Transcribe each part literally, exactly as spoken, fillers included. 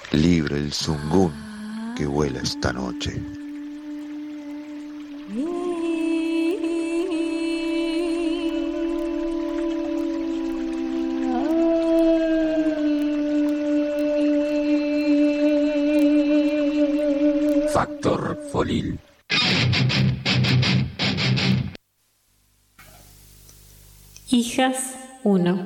libre el zungún que vuela esta noche. Factor Folil. Hijas uno.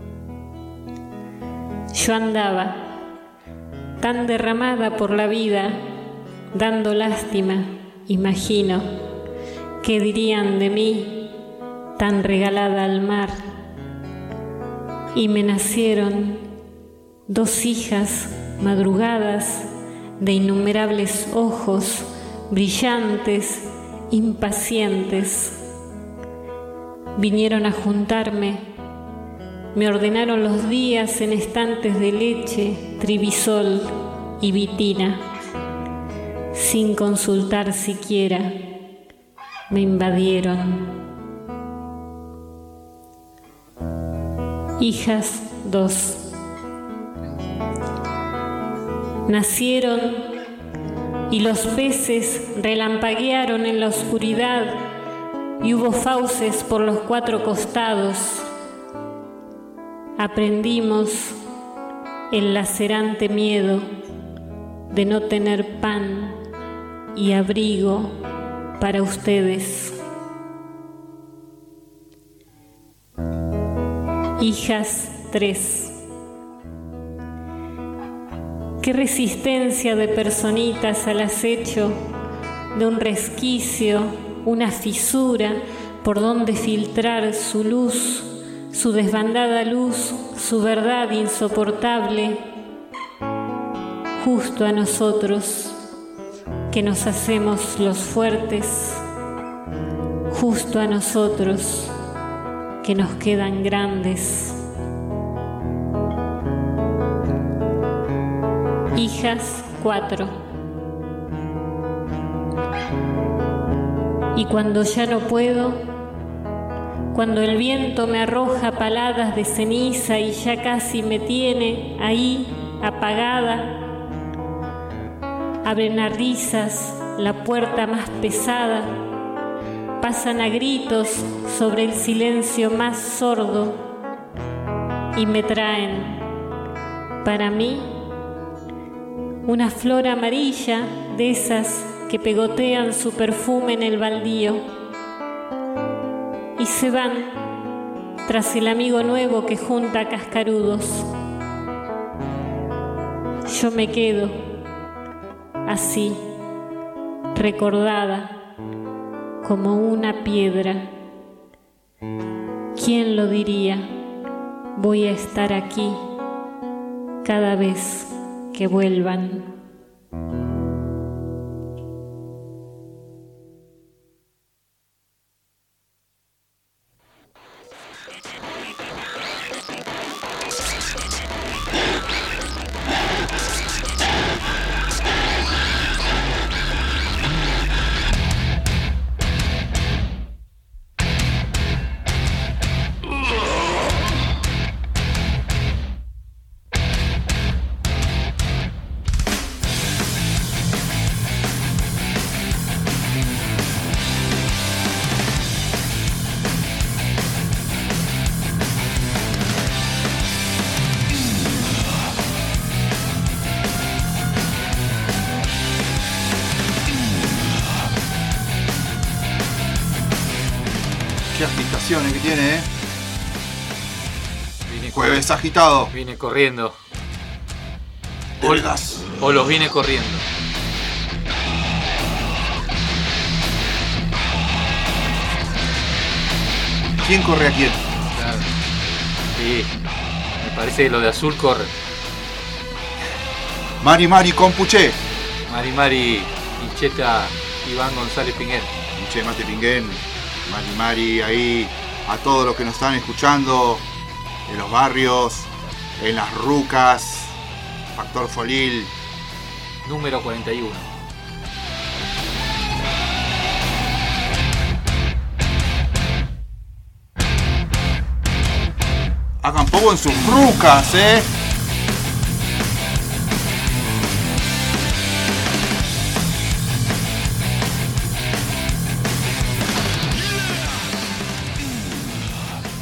Yo andaba tan derramada por la vida, dando lástima, imagino, ¿qué dirían de mí, tan regalada al mar? Y me nacieron dos hijas madrugadas, de innumerables ojos, brillantes, impacientes. Vinieron a juntarme, me ordenaron los días en estantes de leche, tribisol y vitina. Sin consultar siquiera, me invadieron. Hijas dos. Nacieron y los peces relampaguearon en la oscuridad y hubo fauces por los cuatro costados. Aprendimos el lacerante miedo de no tener pan y abrigo para ustedes. Hijas tres. Qué resistencia de personitas al acecho de un resquicio, una fisura por donde filtrar su luz, su desbandada luz, su verdad insoportable, justo a nosotros que nos hacemos los fuertes, justo a nosotros que nos quedan grandes. Hijas cuatro. Y cuando ya no puedo, cuando el viento me arroja paladas de ceniza y ya casi me tiene ahí apagada, abren a risas la puerta más pesada, pasan a gritos sobre el silencio más sordo y me traen para mí una flor amarilla de esas que pegotean su perfume en el baldío y se van tras el amigo nuevo que junta cascarudos. Yo me quedo así, recordada como una piedra. ¿Quién lo diría? Voy a estar aquí cada vez que vuelvan. Qué agitaciones que tiene, ¿eh? Vine Jueves agitado. Vine corriendo. Olgas. O los vine corriendo. ¿Quién corre a quién? Claro. Sí. Me parece que los de azul corren. Mari Mari Compuche. Mari Mari Hincheta Iván González Pinguén. Hinche Mate Pinguén. Mari Mari ahí. A todos los que nos están escuchando en los barrios, en las rucas. Factor Folil. Número cuarenta y uno. Hagan poco en sus rucas, eh.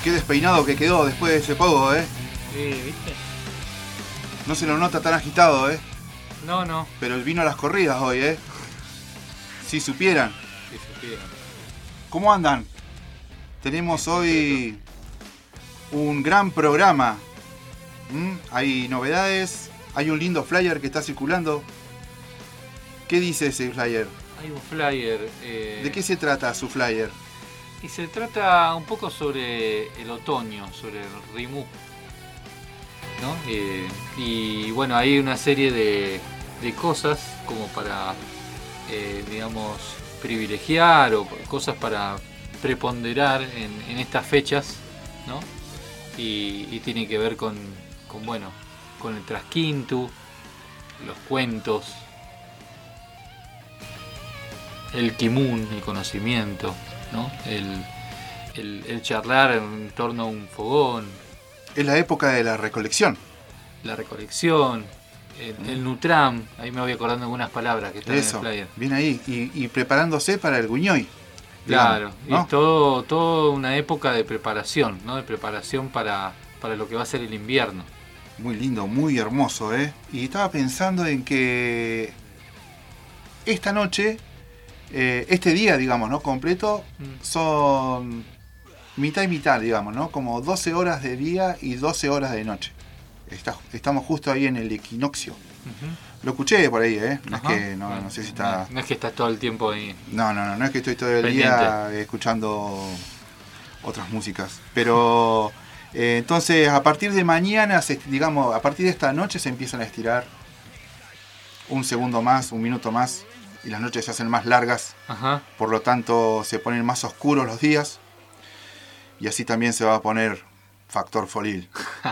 Qué despeinado que quedó después de ese pogo, ¿eh? Sí, ¿viste? No se lo nota tan agitado, ¿eh? No, no. Pero el vino a las corridas hoy, ¿eh? Si supieran. Si supieran. ¿Cómo andan? Tenemos hoy un gran programa. ¿Mm? Hay novedades, hay un lindo flyer que está circulando. ¿Qué dice ese flyer? Hay un flyer. Eh... ¿De qué se trata su flyer? Y se trata un poco sobre el otoño, sobre el rimú, ¿no? Eh, y bueno, hay una serie de, de cosas como para, eh, digamos, privilegiar o cosas para preponderar en, en estas fechas, ¿no? Y, y tiene que ver con, con, bueno, con el trasquintu, los cuentos, el kimun, el conocimiento, ¿no? El, el, el charlar en torno a un fogón. Es la época de la recolección. La recolección, el, mm. el nutram, ahí me voy acordando algunas palabras que están Eso, en el flyer. Bien ahí, y, y preparándose para el guñoy. Claro, digamos, ¿no? Es todo, todo una época de preparación, ¿no? De preparación para, para lo que va a ser el invierno. Muy lindo, muy hermoso, ¿eh? Y estaba pensando en que esta noche, eh, este día, digamos, ¿no? Completo, mm. son mitad y mitad, digamos, ¿no? Como doce horas de día y doce horas de noche. Está, estamos justo ahí en el equinoccio. Uh-huh. Lo escuché por ahí, ¿eh? No Ajá. es que, no, no sé si está... No, no es que estás todo el tiempo ahí. No, no, no, no es que estoy todo el pendiente. día escuchando otras músicas. Pero, eh, entonces, a partir de mañana, se, digamos, a partir de esta noche se empiezan a estirar un segundo más, un minuto más, y las noches se hacen más largas. Ajá. Por lo tanto, se ponen más oscuros los días. Y así también se va a poner factor Folil.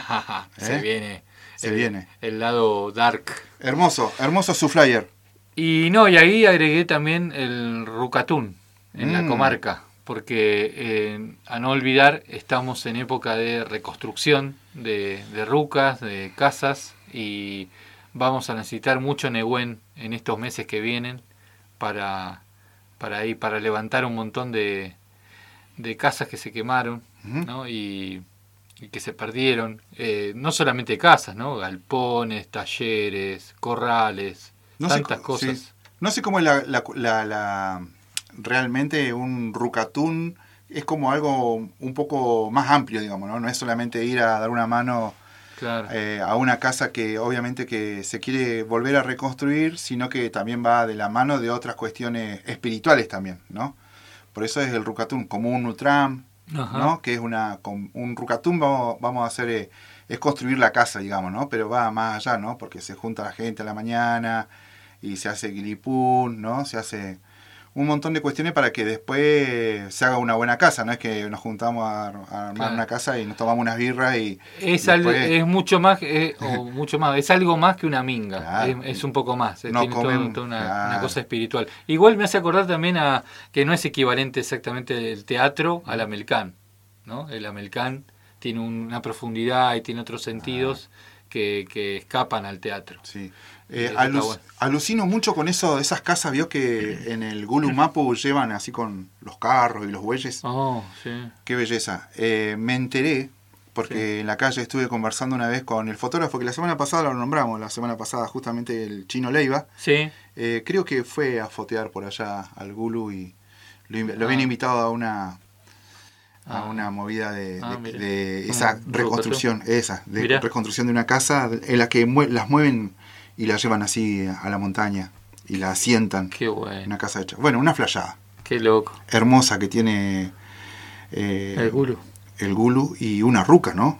Se ¿Eh? viene. Se el, viene. El lado dark. Hermoso, hermoso su flyer. Y no, y ahí agregué también el rucatún en mm. la comarca. Porque, eh, a no olvidar, estamos en época de reconstrucción de, de rucas, de casas. Y vamos a necesitar mucho Nehuen en estos meses que vienen para, para, ahí, para levantar un montón de, de casas que se quemaron, uh-huh. ¿no? y, y que se perdieron. Eh, no solamente casas, ¿no? Galpones, talleres, corrales, no tantas sé, cosas. Sí. No sé cómo es la, la, la, la realmente un rucatún es como algo un poco más amplio, digamos, ¿no? No es solamente ir a dar una mano. Claro. Eh, a una casa que obviamente que se quiere volver a reconstruir, sino que también va de la mano de otras cuestiones espirituales también, ¿no? Por eso es el rucatún, como un nutram, ¿no? Que es una un rucatún vamos, vamos a hacer eh, es construir la casa, digamos, ¿no? Pero va más allá, ¿no? Porque se junta la gente a la mañana y se hace guilipún, ¿no? Se hace un montón de cuestiones para que después se haga una buena casa, no es que nos juntamos a, a armar claro. una casa y nos tomamos unas birras y... Es, y algo, después... es mucho más, es, o mucho más, es algo más que una minga, claro. es, es un poco más, no tiene comen, todo, toda una, claro. una cosa espiritual. Igual me hace acordar también a que no es equivalente exactamente el teatro al amelcán, ¿no? El amelcán tiene una profundidad y tiene otros sentidos ah. que, que escapan al teatro. Sí. Eh, alu- bueno. Alucino mucho con eso, esas casas, vio que en el Gulu Mapu llevan así con los carros y los bueyes. Oh, sí. Qué belleza. Eh, me enteré, porque sí. en la calle estuve conversando una vez con el fotógrafo, que la semana pasada lo nombramos, la semana pasada justamente el Chino Leiva. Sí. Eh, creo que fue a fotear por allá al Gulu y lo, lo ah. habían invitado a una... a ah. una movida de, ah, de, de esa ah, reconstrucción, esa, de mira. reconstrucción de una casa en la que mue- las mueven y la llevan así a la montaña y la asientan. Qué bueno. Una casa hecha. Bueno, una flayada. Qué loco. Hermosa que tiene eh, el Gulu. El Gulu y una ruca, ¿no?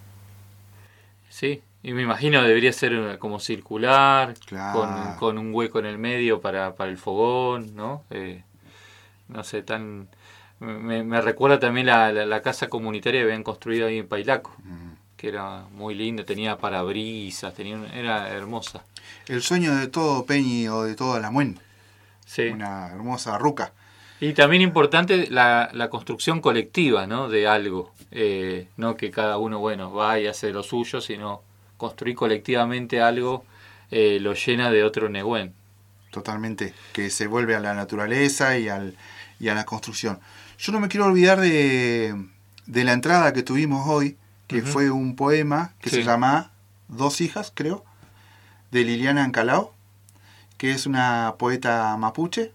Sí, y me imagino debería ser como circular, claro. con, con un hueco en el medio para, para el fogón, ¿no? Eh, no sé, tan... Me, me recuerda también la, la, la casa comunitaria que habían construido ahí en Pailaco, mm. que era muy linda, tenía parabrisas, tenía era hermosa. El sueño de todo Peñi o de toda la Muen. Sí. Una hermosa ruca. Y también importante la, la construcción colectiva, ¿no? De algo, eh, no que cada uno, bueno, va y hace lo suyo, sino construir colectivamente algo eh, lo llena de otro Nehuen. Totalmente, que se vuelve a la naturaleza y al y a la construcción. Yo no me quiero olvidar de, de la entrada que tuvimos hoy, que uh-huh. fue un poema que sí. se llama Dos hijas, creo, de Liliana Ancalao, que es una poeta mapuche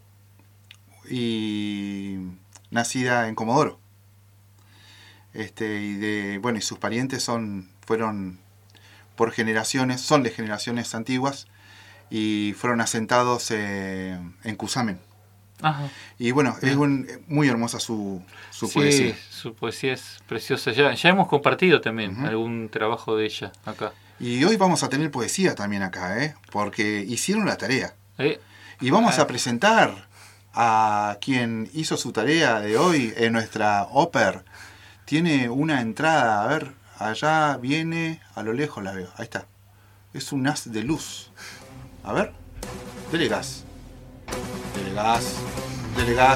y nacida en Comodoro. Este, y de, bueno, y sus parientes son, fueron por generaciones, son de generaciones antiguas y fueron asentados eh, en Cusamen. Ajá. Y bueno, sí. es un, muy hermosa su, su sí, poesía. Su poesía es preciosa. Ya, ya hemos compartido también uh-huh. algún trabajo de ella acá. Y hoy vamos a tener poesía también acá, ¿eh? Porque hicieron la tarea. ¿Eh? Y vamos ah. a presentar a quien hizo su tarea de hoy en nuestra ópera. Tiene una entrada, a ver, allá viene, a lo lejos la veo, ahí está. Es un haz de luz. A ver, dele gas. Dele gas, dele gas.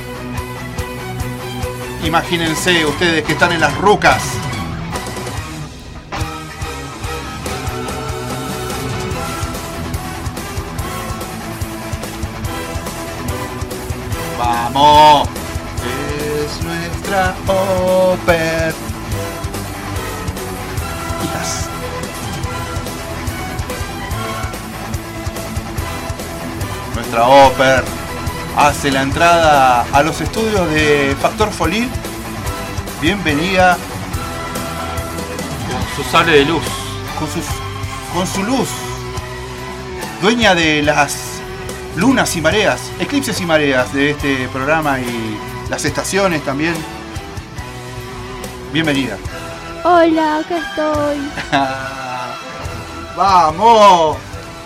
Imagínense ustedes que están en las rucas. ¡Vamos! Es nuestra ópera. Hijas. Nuestra ópera hace la entrada a los estudios de Factor Folil. Bienvenida. Con su sable de luz. Con, sus, con su luz. Dueña de las lunas y mareas, eclipses y mareas de este programa y las estaciones también. Bienvenida. Hola, acá estoy. ¡Vamos!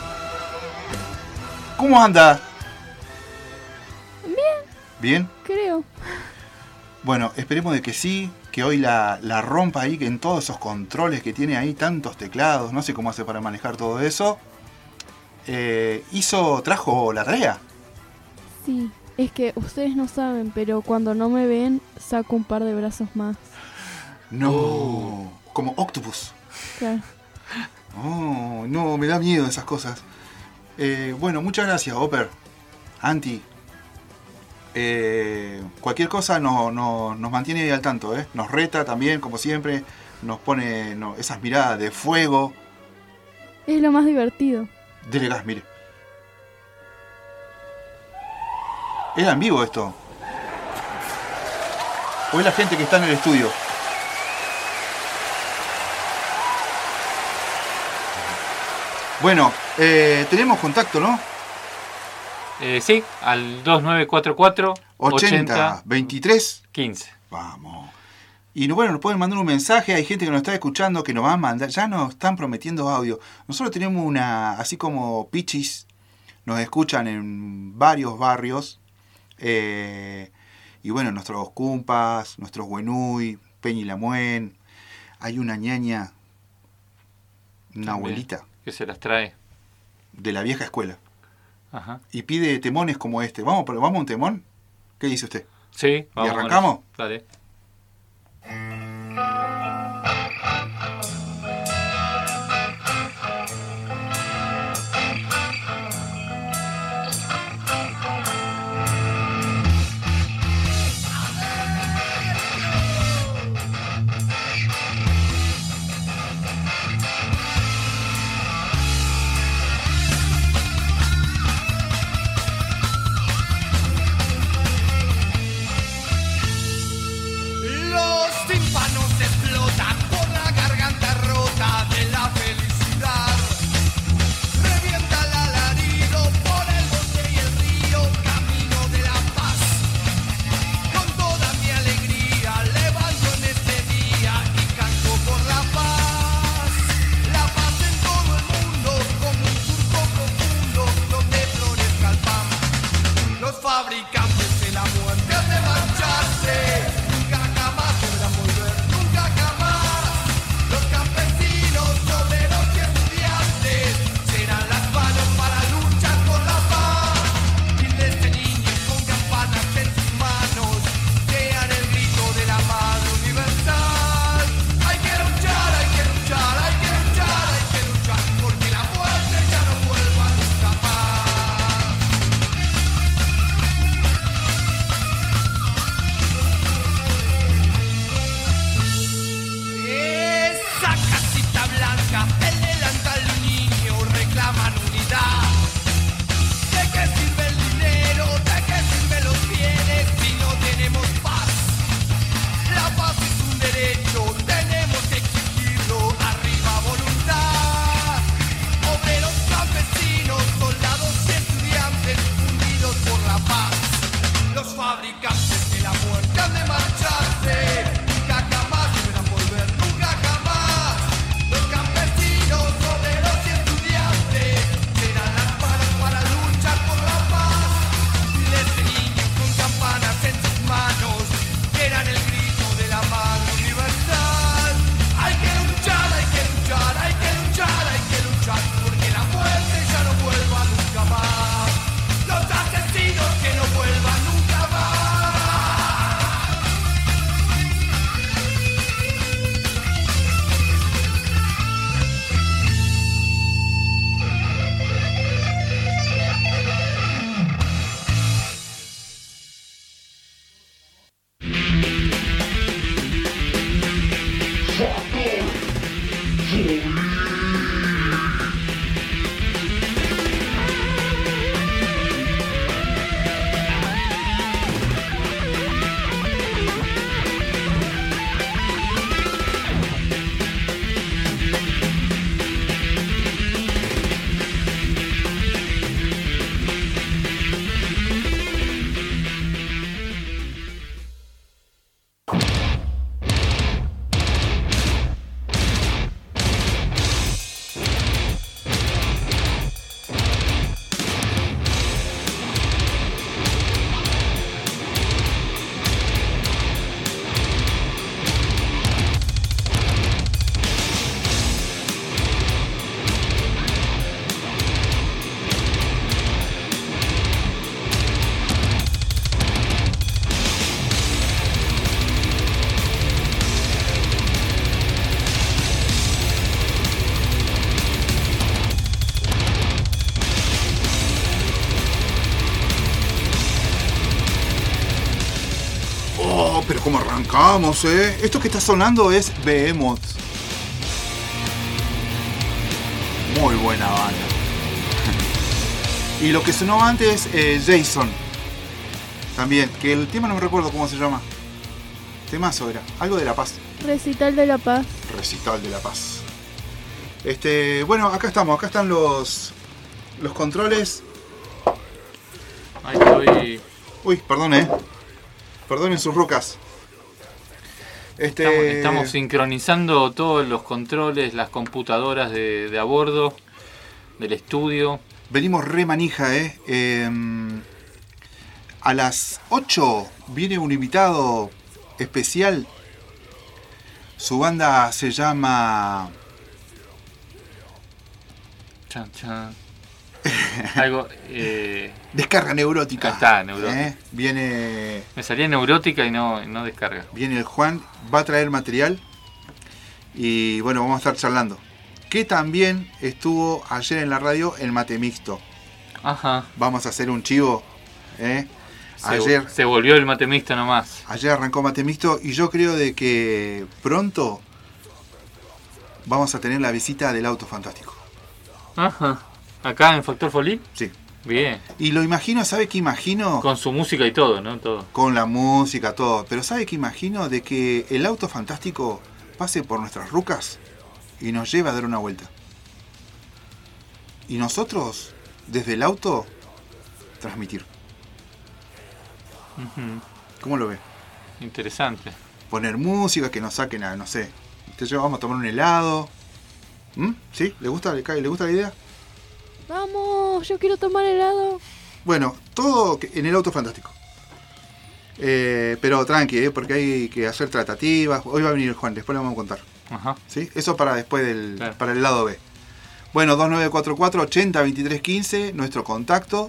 ¿Cómo anda? Bien. ¿Bien? Creo. Bueno, esperemos de que sí, que hoy la, la rompa ahí, que en todos esos controles que tiene ahí, tantos teclados, no sé cómo hace para manejar todo eso. Eh, hizo, trajo la tarea. Sí, es que ustedes no saben, pero cuando no me ven, saco un par de brazos más. No, oh. Como Octopus. Claro. Oh, no, me da miedo esas cosas. Eh, bueno, muchas gracias, Oper. Anti. Eh, cualquier cosa no, no, nos mantiene al tanto, ¿eh? Nos reta también, como siempre. Nos pone no, esas miradas de fuego. Es lo más divertido. Dele gas, mire. ¿Era en vivo esto? ¿O es la gente que está en el estudio? Bueno, eh, tenemos contacto, ¿no? Eh, sí, al dos nueve cuatro cuatro ochenta veintitrés quince. Vamos. Y bueno, nos pueden mandar un mensaje, hay gente que nos está escuchando que nos va a mandar, ya nos están prometiendo audio. Nosotros tenemos una, así como Pichis, nos escuchan en varios barrios. Eh, y bueno, nuestros cumpas, nuestros Güenuy, Peñilamuen. Hay una ñaña, una También, abuelita. Que se las trae. De la vieja escuela. Ajá. Y pide temones como este. ¿Vamos, vamos a un temón? ¿Qué dice usted? Sí, vamos. ¿Y arrancamos? Dale. Arrancamos, ¿eh? Esto que está sonando es Behemoth. Muy buena banda. Y lo que sonó antes, eh, Jason. También, que el tema no me recuerdo cómo se llama. Temazo era, algo de La Paz. Recital de La Paz. Recital de La Paz. Este, bueno, acá estamos, acá están los los controles. Ahí estoy. Uy, perdón, eh. Perdonen sus rucas. Este... Estamos, estamos sincronizando todos los controles, las computadoras de, de a bordo, del estudio. Venimos re manija, eh. eh a las ocho viene un invitado especial. Su banda se llama... Chan, chan. Algo... Eh... Descarga Neurótica. Ahí está, Neurótica. ¿Eh? Viene... Me salía Neurótica y no, no Descarga. Viene el Juan, va a traer material. Y bueno, vamos a estar charlando. Que también estuvo ayer en la radio el Mate Mixto. Ajá. Vamos a hacer un chivo. ¿eh? Se, ayer, se volvió el Mate Mixto nomás. Ayer arrancó Mate Mixto y yo creo de que pronto vamos a tener la visita del Auto Fantástico. Ajá. ¿Acá en Factor Folí? Sí. Bien. Y lo imagino, ¿sabe qué imagino? Con su música y todo, ¿no? Todo. Con la música, todo. Pero ¿sabe qué imagino? De que el Auto Fantástico pase por nuestras rucas y nos lleve a dar una vuelta. Y nosotros, desde el auto, transmitir. Uh-huh. ¿Cómo lo ve? Interesante. Poner música, que nos saquen a, no sé, te llevamos a tomar un helado. ¿Mm? ¿Sí? ¿Le gusta, le, ¿Le gusta la idea? Vamos, yo quiero tomar helado. Bueno, todo en el Auto Fantástico. Eh, pero tranqui, ¿eh? Porque hay que hacer tratativas. Hoy va a venir el Juan, después le vamos a contar. Ajá. ¿Sí? Eso para después del claro. para el lado B. Bueno, dos nueve cuatro cuatro, ochenta, veintitrés, quince, nuestro contacto.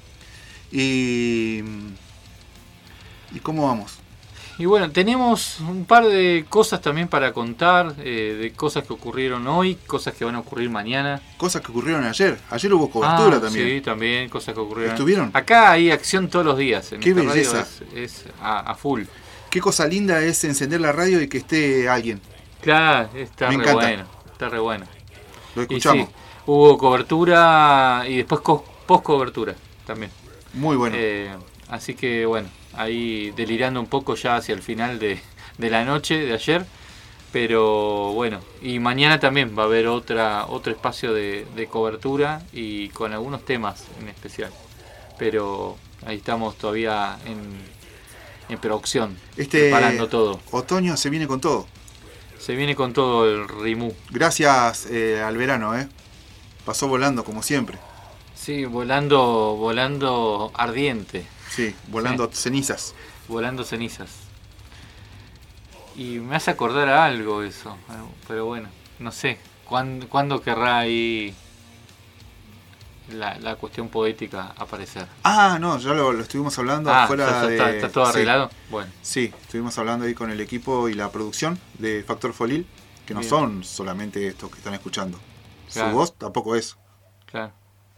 Y... ¿Y cómo vamos? Y bueno, tenemos un par de cosas también para contar, eh, de cosas que ocurrieron hoy, cosas que van a ocurrir mañana. Cosas que ocurrieron ayer. Ayer hubo cobertura ah, también. Sí, también, cosas que ocurrieron. ¿Estuvieron? Acá hay acción todos los días. En Qué esta belleza. radio es, es a, a full. Qué cosa linda es encender la radio y que esté alguien. Claro, está Me re encanta. bueno. Está re bueno. Lo escuchamos. Y sí, hubo cobertura y después post cobertura también. Muy bueno. Eh, así que bueno, ahí delirando un poco ya hacia el final de, de la noche de ayer. Pero bueno, y mañana también va a haber otra otro espacio de, de cobertura y con algunos temas en especial. Pero ahí estamos todavía en, en producción, este preparando todo. Otoño se viene con todo. Se viene con todo el rimú. Gracias eh, al verano, ¿eh? Pasó volando como siempre. Sí, volando, volando ardiente. Sí, volando sí. cenizas. Volando cenizas. Y me hace acordar a algo eso. Pero bueno, no sé. ¿Cuándo, ¿cuándo querrá ahí la, la cuestión poética aparecer? Ah, no, ya lo, lo estuvimos hablando ah, fuera ¿está, de... está, ¿Está todo arreglado? Sí. Bueno. Sí, estuvimos hablando ahí con el equipo y la producción de Factor Folil, que no Bien. son solamente estos que están escuchando. Claro. Su voz tampoco es. Claro.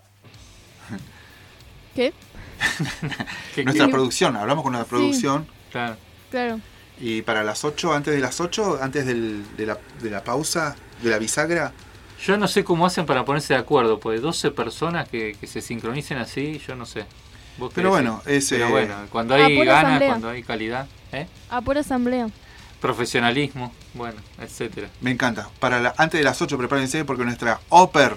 ¿Qué? ¿Qué, Nuestra qué? producción, hablamos con la producción. Claro. Claro. Y para las ocho, antes de las ocho, antes del, de, la, de la pausa, de la bisagra. Yo no sé cómo hacen para ponerse de acuerdo, pues doce personas que, que se sincronicen así, yo no sé. ¿Vos Pero bueno, decir? es, Pero eh, bueno, cuando hay pura ganas, asamblea. cuando hay calidad, ¿eh? A pura asamblea. Profesionalismo, bueno, etcétera. Me encanta. Para la, antes de las ocho, prepárense porque nuestra Oper,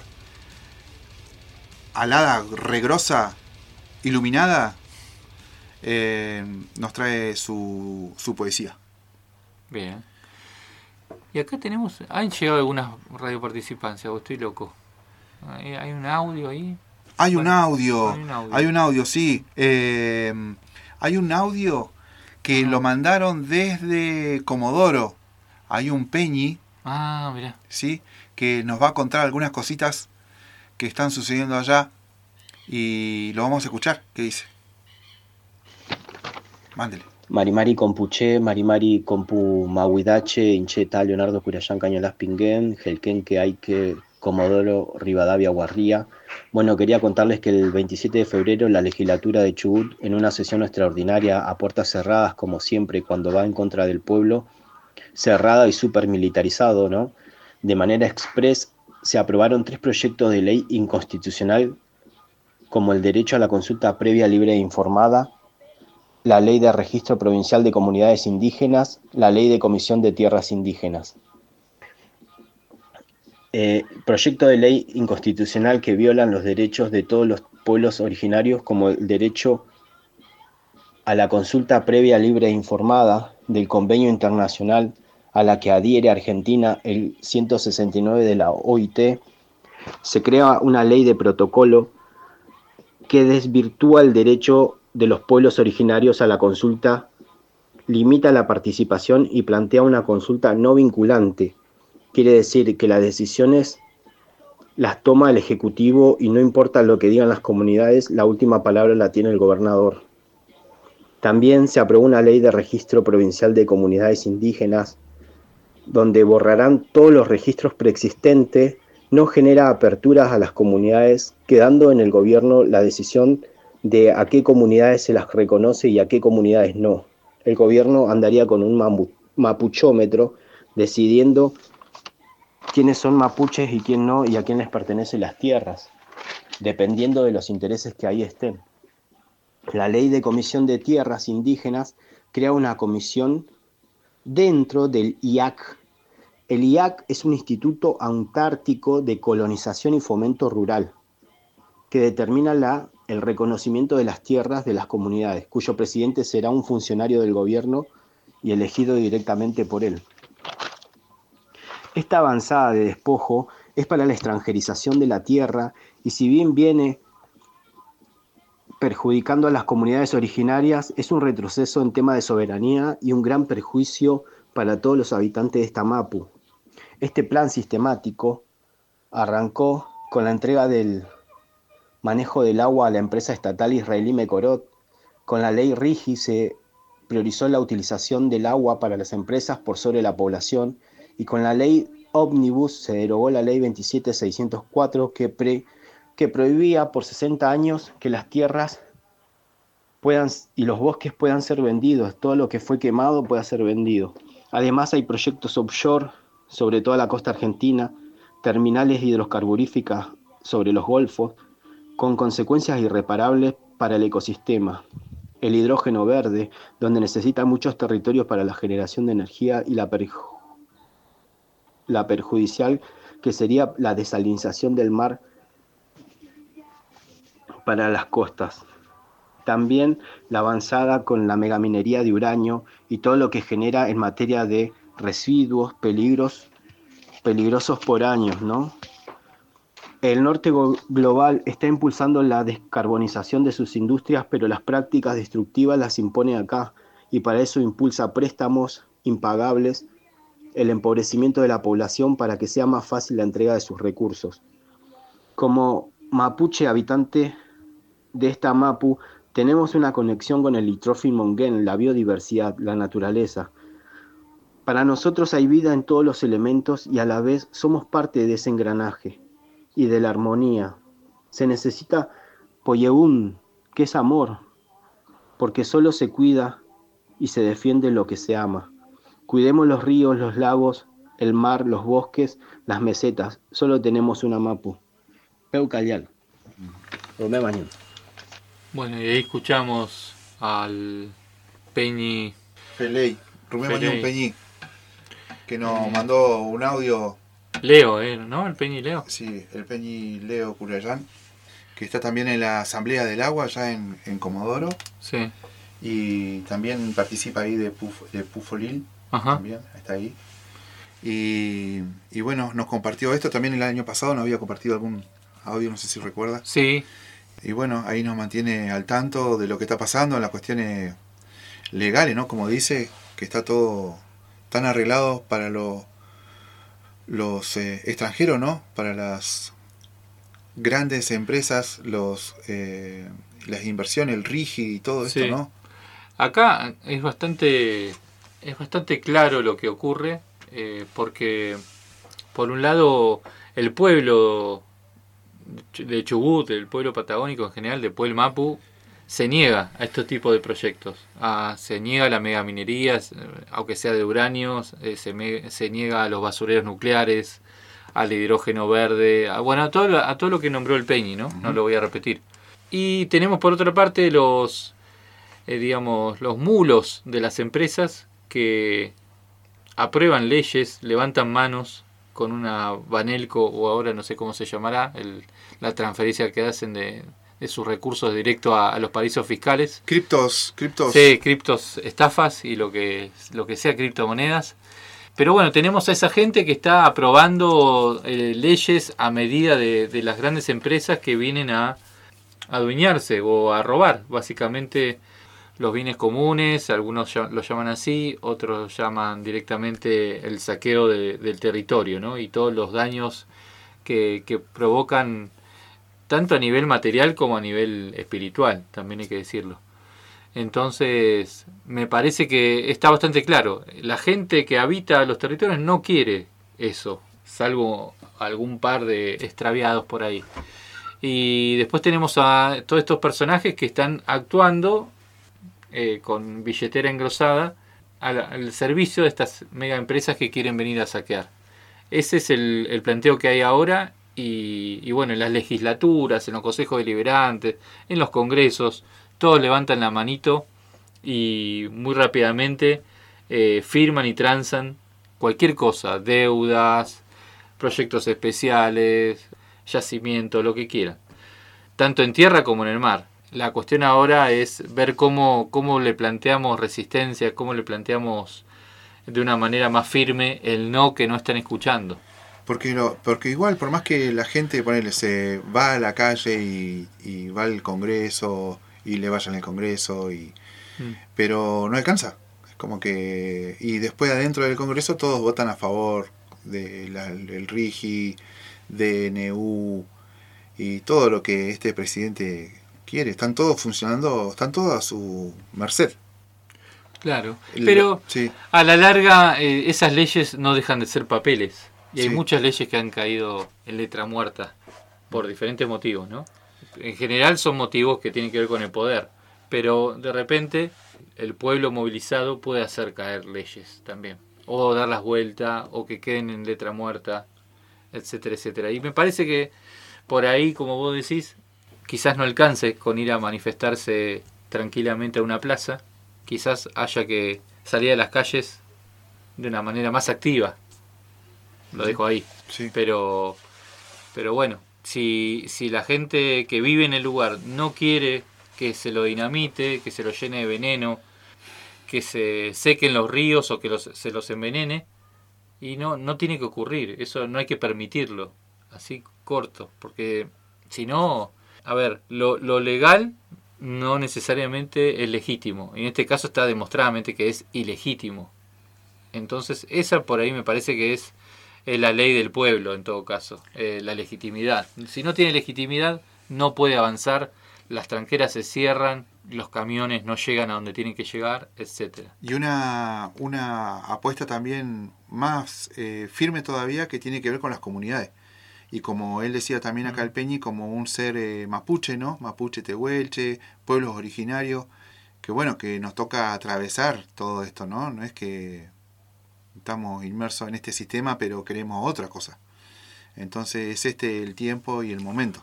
alada, regrosa, iluminada, eh, nos trae su, su poesía. Bien. Y acá tenemos, han llegado algunas radioparticipancias, o estoy loco. ¿Hay, hay un audio ahí? Hay Bueno, un audio, hay un audio. hay un audio, sí. Eh, hay un audio que Ajá. lo mandaron desde Comodoro. Hay un Peñi, Ah, mirá. ¿sí? Que nos va a contar algunas cositas que están sucediendo allá y lo vamos a escuchar. ¿Qué dice? Mándele. Marimari Compuche, Marimari Compu Mahuidache, Incheta, Leonardo Curayan Cañolas Pinguen, Gelkenke Aike Comodoro Rivadavia Guarría. Bueno, quería contarles que el veintisiete de febrero la legislatura de Chubut, en una sesión extraordinaria a puertas cerradas, como siempre cuando va en contra del pueblo, cerrada y súper militarizado, ¿no? De manera express se aprobaron tres proyectos de ley inconstitucional, como el derecho a la consulta previa, libre e informada, la ley de registro provincial de comunidades indígenas, la ley de comisión de tierras indígenas. Eh, proyecto de ley inconstitucional que violan los derechos de todos los pueblos originarios, como el derecho a la consulta previa, libre e informada del convenio internacional a la que adhiere Argentina, el ciento sesenta y nueve de la O I T. Se crea una ley de protocolo que desvirtúa el derecho de los pueblos originarios a la consulta, limita la participación y plantea una consulta no vinculante. Quiere decir que las decisiones las toma el Ejecutivo y no importa lo que digan las comunidades, la última palabra la tiene el gobernador. También se aprobó una ley de registro provincial de comunidades indígenas, donde borrarán todos los registros preexistentes, no genera aperturas a las comunidades, quedando en el gobierno la decisión de a qué comunidades se las reconoce y a qué comunidades no. El gobierno andaría con un mamu- mapuchómetro decidiendo quiénes son mapuches y quién no, y a quién les pertenecen las tierras, dependiendo de los intereses que ahí estén. La ley de comisión de tierras indígenas crea una comisión dentro del I A C. El I A C es un instituto antártico de colonización y fomento rural que determina la, el reconocimiento de las tierras de las comunidades, cuyo presidente será un funcionario del gobierno y elegido directamente por él. Esta avanzada de despojo es para la extranjerización de la tierra y si bien viene perjudicando a las comunidades originarias, es un retroceso en tema de soberanía y un gran perjuicio para todos los habitantes de esta mapu. Este plan sistemático arrancó con la entrega del manejo del agua a la empresa estatal israelí Mekorot. Con la ley RIGI se priorizó la utilización del agua para las empresas por sobre la población, y con la ley Omnibus se derogó la ley veintisiete mil seiscientos cuatro que, pre, que prohibía por sesenta años que las tierras puedan y los bosques puedan ser vendidos, todo lo que fue quemado pueda ser vendido. Además hay proyectos offshore sobre toda la costa argentina, terminales hidrocarburíficas sobre los golfos, con consecuencias irreparables para el ecosistema. El hidrógeno verde, donde necesita muchos territorios para la generación de energía, y la, perju- la perjudicial que sería la desalinización del mar para las costas. También la avanzada con la megaminería de uranio y todo lo que genera en materia de residuos, peligros, peligrosos por años, ¿no? El norte global está impulsando la descarbonización de sus industrias, pero las prácticas destructivas las impone acá, y para eso impulsa préstamos impagables, el empobrecimiento de la población para que sea más fácil la entrega de sus recursos. Como mapuche habitante de esta mapu, tenemos una conexión con el Litrofi Monguén, la biodiversidad, la naturaleza. Para nosotros hay vida en todos los elementos y a la vez somos parte de ese engranaje y de la armonía. Se necesita Poyeún, que es amor, porque solo se cuida y se defiende lo que se ama. Cuidemos los ríos, los lagos, el mar, los bosques, las mesetas. Solo tenemos una mapu. Peucayal. Romé mañana. Bueno, y ahí escuchamos al Peñi Feley, Rubén Feley. Mañón Peñi, que nos mandó un audio. Leo, ¿eh? ¿No? El Peñi Leo. Sí, el Peñi Leo Curayán, que está también en la Asamblea del Agua, allá en, en Comodoro. Sí. Y también participa ahí de, Puf, de Pufolil. Ajá. También está ahí. Y, y bueno, nos compartió esto. También el año pasado nos había compartido algún audio, no sé si recuerda. Sí. Y bueno, ahí nos mantiene al tanto de lo que está pasando en las cuestiones legales, ¿no? Como dice, que está todo tan arreglado para lo, los eh, extranjeros, ¿no? Para las grandes empresas, los eh, las inversiones, el RIGI y todo esto, Sí. ¿no? Acá es bastante es bastante claro lo que ocurre, eh, porque por un lado el pueblo de Chubut, el pueblo patagónico en general, de Puel Mapu, se niega a estos tipos de proyectos. A, se niega a la megaminería, aunque sea de uranio, eh, se, me, se niega a los basureros nucleares, al hidrógeno verde, a, bueno, a todo, a todo lo que nombró el Peñi, ¿no? Uh-huh. No lo voy a repetir. Y tenemos por otra parte los, eh, digamos, los mulos de las empresas que aprueban leyes, levantan manos con una Banelco, o ahora no sé cómo se llamará, el, la transferencia que hacen de, de sus recursos directo a, a los paraísos fiscales. Criptos, criptos. Sí, criptos, estafas y lo que, lo que sea criptomonedas. Pero bueno, tenemos a esa gente que está aprobando eh, leyes a medida de, de las grandes empresas que vienen a adueñarse o a robar, básicamente, los bienes comunes. Algunos lo llaman así, otros llaman directamente el saqueo de, del territorio, ¿no? Y todos los daños que, que provocan tanto a nivel material como a nivel espiritual, también hay que decirlo. Entonces, me parece que está bastante claro. La gente que habita los territorios no quiere eso, salvo algún par de extraviados por ahí. Y después tenemos a todos estos personajes que están actuando eh, con billetera engrosada al, al servicio de estas mega empresas que quieren venir a saquear. Ese es el, el planteo que hay ahora. Y, y bueno, en las legislaturas, en los consejos deliberantes, en los congresos, todos levantan la manito y muy rápidamente eh, firman y transan cualquier cosa, deudas, proyectos especiales, yacimiento, lo que quieran, tanto en tierra como en el mar. La cuestión ahora es ver cómo, cómo le planteamos resistencia, cómo le planteamos de una manera más firme el no que no están escuchando. Porque, no, porque igual, por más que la gente ponele, se va a la calle y, y va al Congreso y le vayan al Congreso, y mm. pero no alcanza. Es como que... Y después adentro del Congreso todos votan a favor de la, del RIGI, de N U y todo lo que este presidente quiere. Están todos funcionando, están todos a su merced. Claro, pero sí. A la larga eh, esas leyes no dejan de ser papeles. Y hay sí. muchas leyes que han caído en letra muerta por diferentes motivos, ¿no? En general son motivos que tienen que ver con el poder, pero de repente el pueblo movilizado puede hacer caer leyes también, o darlas vuelta, o que queden en letra muerta, etcétera, etcétera. Y me parece que por ahí, como vos decís, quizás no alcance con ir a manifestarse tranquilamente a una plaza, quizás haya que salir a las calles de una manera más activa. Lo dejo ahí. Sí. Pero, pero bueno, si, si la gente que vive en el lugar no quiere que se lo dinamite, que se lo llene de veneno, que se sequen los ríos o que los, se los envenene, y no, no tiene que ocurrir. Eso no hay que permitirlo. Así corto. Porque si no, a ver, lo, lo legal no necesariamente es legítimo. En este caso está demostradamente que es ilegítimo. Entonces esa por ahí me parece que es es la ley del pueblo, en todo caso, eh, la legitimidad. Si no tiene legitimidad, no puede avanzar, las tranqueras se cierran, los camiones no llegan a donde tienen que llegar, etcétera. Y una, una apuesta también más eh, firme todavía, que tiene que ver con las comunidades. Y como él decía también acá el Peñi, como un ser eh, mapuche, ¿no? Mapuche tehuelche, pueblos originarios, que bueno, que nos toca atravesar todo esto, ¿no? No es que estamos inmersos en este sistema, pero queremos otra cosa. Entonces es este el tiempo y el momento.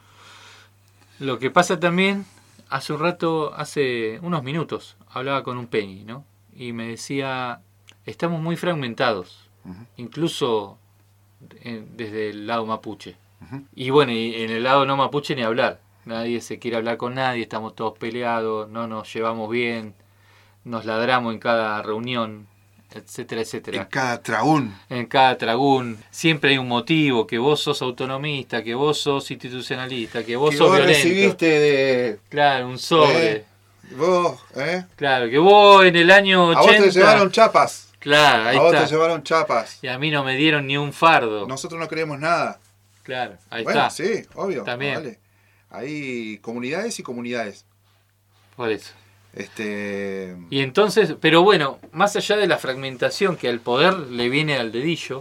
Lo que pasa también, hace un rato, hace unos minutos, hablaba con un Peñi, ¿no? Y me decía, estamos muy fragmentados, uh-huh. incluso en, desde el lado mapuche. Uh-huh. Y bueno, y en el lado no mapuche ni hablar. Nadie se quiere hablar con nadie, estamos todos peleados, no nos llevamos bien, nos ladramos en cada reunión, etcétera, etcétera. En cada tragún. En cada tragún. Siempre hay un motivo, que vos sos autonomista, que vos sos institucionalista, que vos que sos vos violento. recibiste de... Claro, un sobre. Eh, vos, ¿eh? Claro, que vos en el año ochenta... A vos te llevaron chapas. Claro, ahí a está. vos te llevaron chapas. Y a mí no me dieron ni un fardo. Nosotros no queremos nada. Claro, ahí bueno, está. Sí, obvio. También. Vale. Hay comunidades y comunidades. Por eso. Este... Y entonces, pero bueno, más allá de la fragmentación que al poder le viene al dedillo,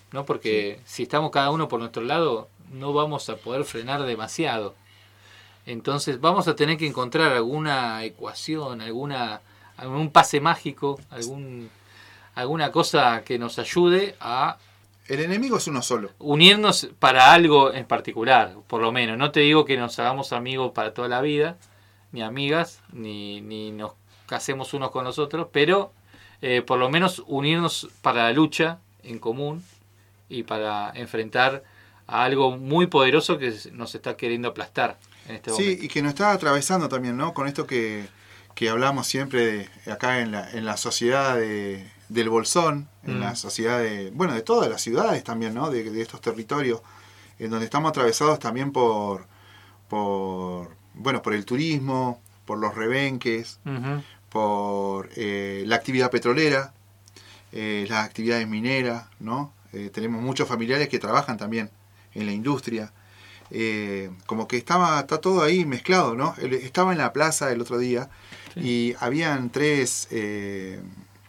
¿no? Porque sí. si estamos cada uno por nuestro lado, no vamos a poder frenar demasiado. Entonces vamos a tener que encontrar alguna ecuación, alguna algún pase mágico, algún alguna cosa que nos ayude a... El enemigo es uno solo. Unirnos para algo en particular, por lo menos. No te digo que nos hagamos amigos para toda la vida, ni amigas, ni, ni nos casemos unos con los otros, pero eh, por lo menos unirnos para la lucha en común y para enfrentar a algo muy poderoso que nos está queriendo aplastar en este sí, momento. Sí, y que nos está atravesando también, ¿no? Con esto que, que hablamos siempre de, acá en la, en la sociedad de, del Bolsón, en mm. la sociedad de, bueno, de todas las ciudades también, ¿no? De, de estos territorios, en donde estamos atravesados también por, por, bueno, por el turismo, por los rebenques, uh-huh. por eh, la actividad petrolera, eh, las actividades mineras, ¿no? Eh, tenemos muchos familiares que trabajan también en la industria. Eh, como que estaba está todo ahí mezclado, ¿no? Estaba en la plaza el otro día sí. y habían tres eh,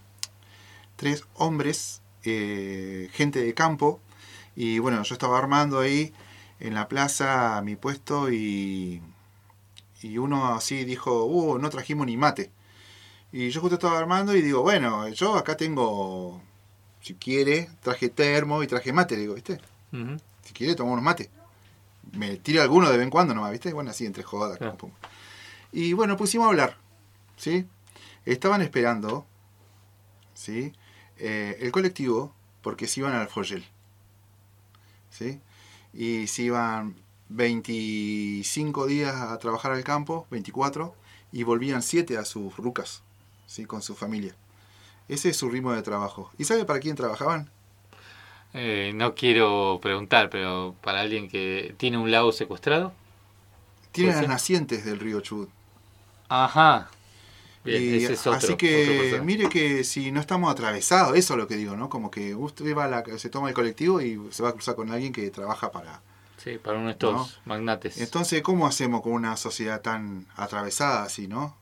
tres hombres, eh, gente de campo, y bueno, yo estaba armando ahí en la plaza mi puesto y, y uno así dijo, uh, no trajimos ni mate. Y yo justo estaba armando y digo, bueno, yo acá tengo, si quiere, traje termo y traje mate, digo, ¿viste? Uh-huh. Si quiere, tomamos mate. Me tira alguno de vez en cuando nomás, ¿viste? Bueno, así entre jodas. Claro. Y bueno, pusimos a hablar, ¿sí? Estaban esperando, ¿sí? Eh, el colectivo, porque se iban al Foyel, ¿sí? Y se iban veinticinco días a trabajar al campo, veinticuatro, y volvían siete a sus rucas, ¿sí? Con su familia. Ese es su ritmo de trabajo. ¿Y sabe para quién trabajaban? Eh, no quiero preguntar, pero para alguien que tiene un lago secuestrado. Tiene las nacientes del río Chubut. Ajá. Bien, y ese es otro, así que mire que si no estamos atravesados, eso es lo que digo, ¿no? Como que usted va a la, se toma el colectivo y se va a cruzar con alguien que trabaja para... Sí, para uno de estos ¿no? magnates. Entonces, ¿cómo hacemos con una sociedad tan atravesada así, no?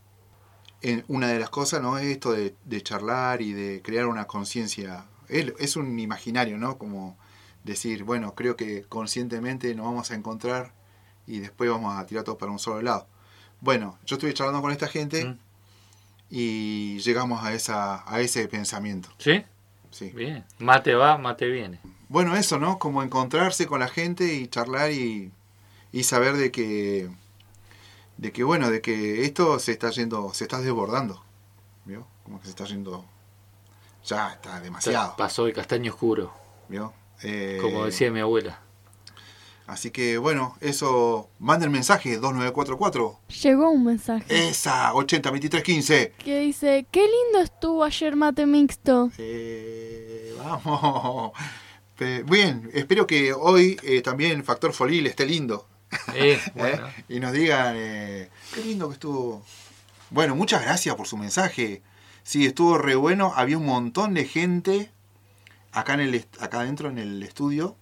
En una de las cosas, ¿no? Es esto de, de charlar y de crear una conciencia. Es un imaginario, ¿no? Como decir, bueno, creo que conscientemente nos vamos a encontrar y después vamos a tirar todos para un solo lado. Bueno, yo estuve charlando con esta gente mm. y llegamos a esa a ese pensamiento. ¿Sí? Sí. Bien. Mate va, mate viene. Bueno, eso, ¿no? Como encontrarse con la gente y charlar y, y saber de que, de que, bueno, de que esto se está yendo, se está desbordando. ¿Vio? Como que se está yendo... Ya está demasiado. Pasó el castaño oscuro. ¿Vio? Eh, Como decía mi abuela. Así que bueno, eso. Manden mensaje dos nueve cuatro cuatro. Llegó un mensaje. Esa, ochenta veintitrés quince. Que dice, qué lindo estuvo ayer mate mixto. Eh, vamos. Bien, espero que hoy eh, también Factor Folil esté lindo. Eh, bueno. ¿Eh? Y nos digan, eh, qué lindo que estuvo. Bueno, muchas gracias por su mensaje. Sí, estuvo re bueno. Había un montón de gente acá en el acá adentro en el estudio.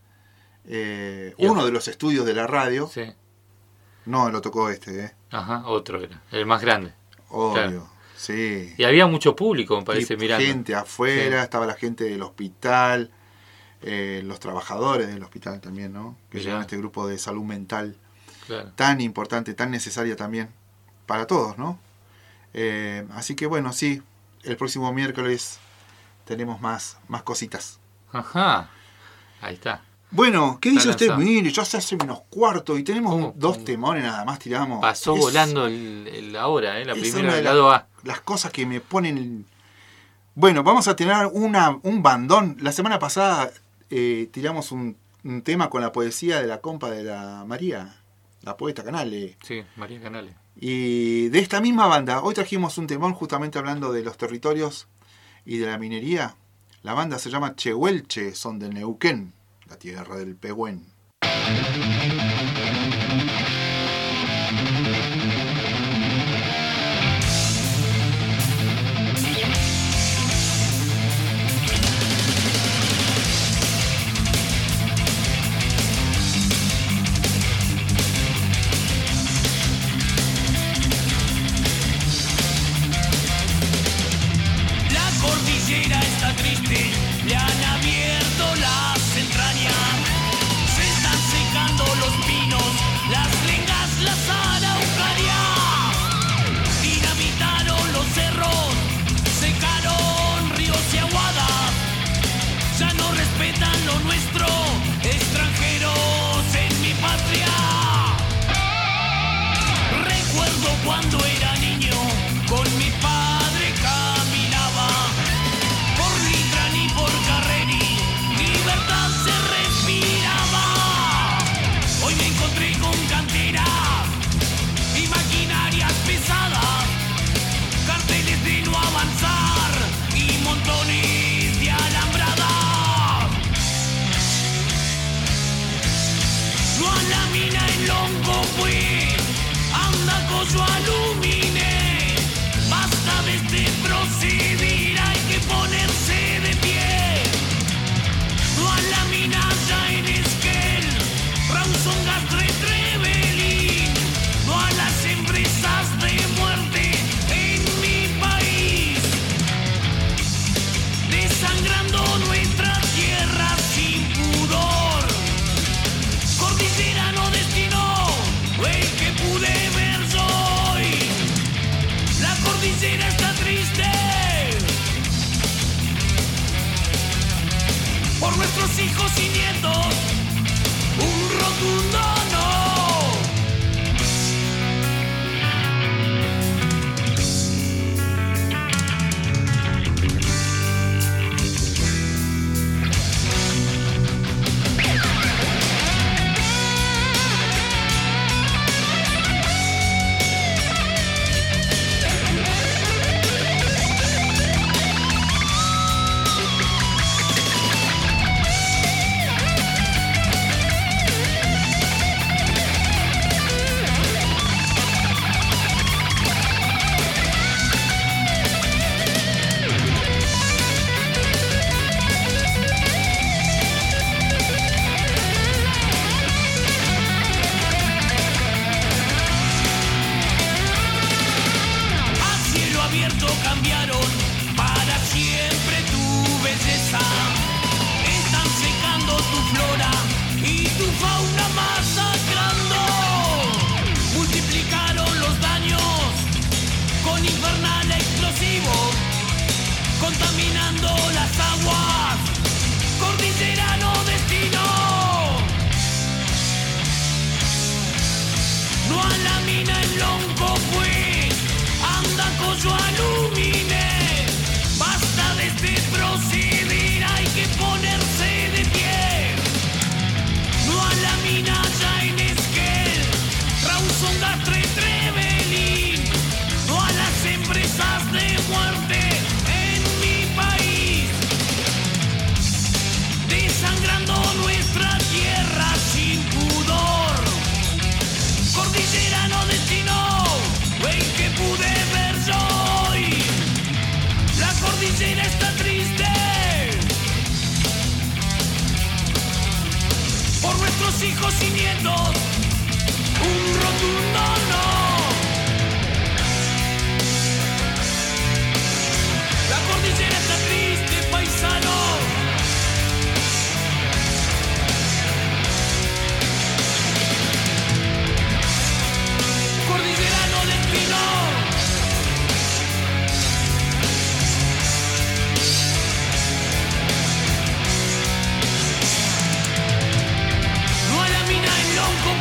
Eh, uno de los estudios de la radio. Sí. No, lo tocó este, ¿eh? Ajá, otro era. El más grande. Obvio, claro. Sí. Y había mucho público, me parece, y mirando. Gente afuera, sí. Estaba la gente del hospital, eh, los trabajadores del hospital también, ¿no? Que Mirá. llevan este grupo de salud mental. Claro. Tan importante, tan necesaria también. Para todos, ¿no? Eh, así que bueno, sí, el próximo miércoles tenemos más, más cositas. Ajá, ahí está. Bueno, ¿qué dice está usted? lanzado. Mire, ya se hace menos cuarto y tenemos ¿Cómo? dos temones nada más, tiramos. Pasó es, volando el, el ahora, ¿eh? La es primera una de del la, lado A. Las cosas que me ponen... Bueno, vamos a tener una, un bandón. La semana pasada eh, tiramos un, un tema con la poesía de la compa de la María, la poeta Canale. Sí, María Canale. Y de esta misma banda, hoy trajimos un temón justamente hablando de los territorios y de la minería. La banda se llama Chehuelche, son de Neuquén, la tierra del Pehuen. La cordillera está triste, le han abierto las lengas, las araucarias, dinamitaron los cerros, secaron ríos y aguadas, ya no respetan lo nuestro, extranjeros en mi patria. Recuerdo cuando era niño, con mi padre caminaba, por Litran y por Carreri, libertad se respiraba. Hoy me encontré con canteras y maquinarias pesadas, carteles de no avanzar y montones de alambradas. No a la mina en Lonco fui, anda coyo alumine, basta de este proceder, hay que ponerse de pie. No a la mina ya en Esquel, Rawson, Gastre, Trevelin, no a las empresas de muerte en mi país, desangrando nuestra tierra sin pudor. Cordillera no destinó el que pude ver yo hoy. La cordillera está triste por nuestros hijos y nietos. Un rotundo no. Cambiaron para siempre tu belleza, están secando tu flora y tu fauna masacrando, multiplicaron los daños con infernal explosivo, contaminando las aguas, cordillera no destino. No a la mina en Lonco fui, anda coyo alumine, basta de este proceder, hay que ponerse de pie. No a la mina ya en Esquel, Rawson, Gastre, Trevelin, no a las empresas de muerte en mi país, desangrando nuestra tierra sin pudor. Cordillera no destinó el que pude ver yo hoy. La cordillera está triste por nuestros hijos y nietos. Un rotundo no. La cordillera está triste, paisano. Cordillera no destinó. No a la mina en Lonco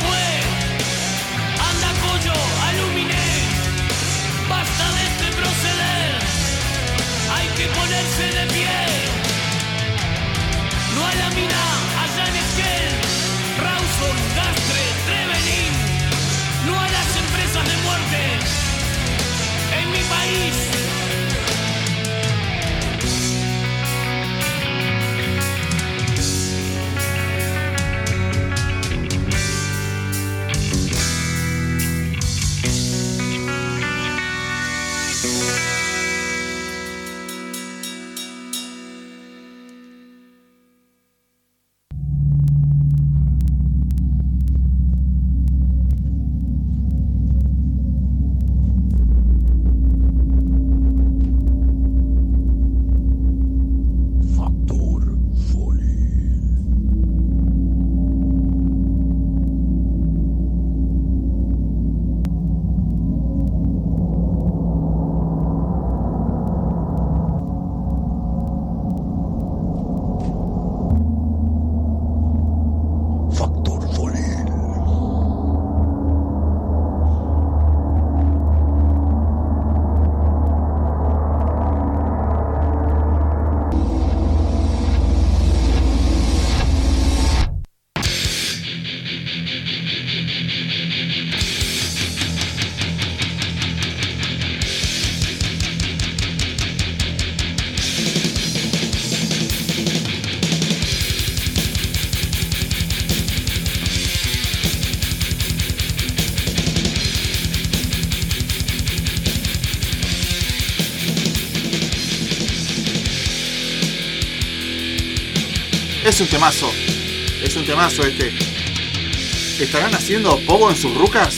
Es un temazo. Es un temazo este. ¿Estarán haciendo pogo en sus rucas?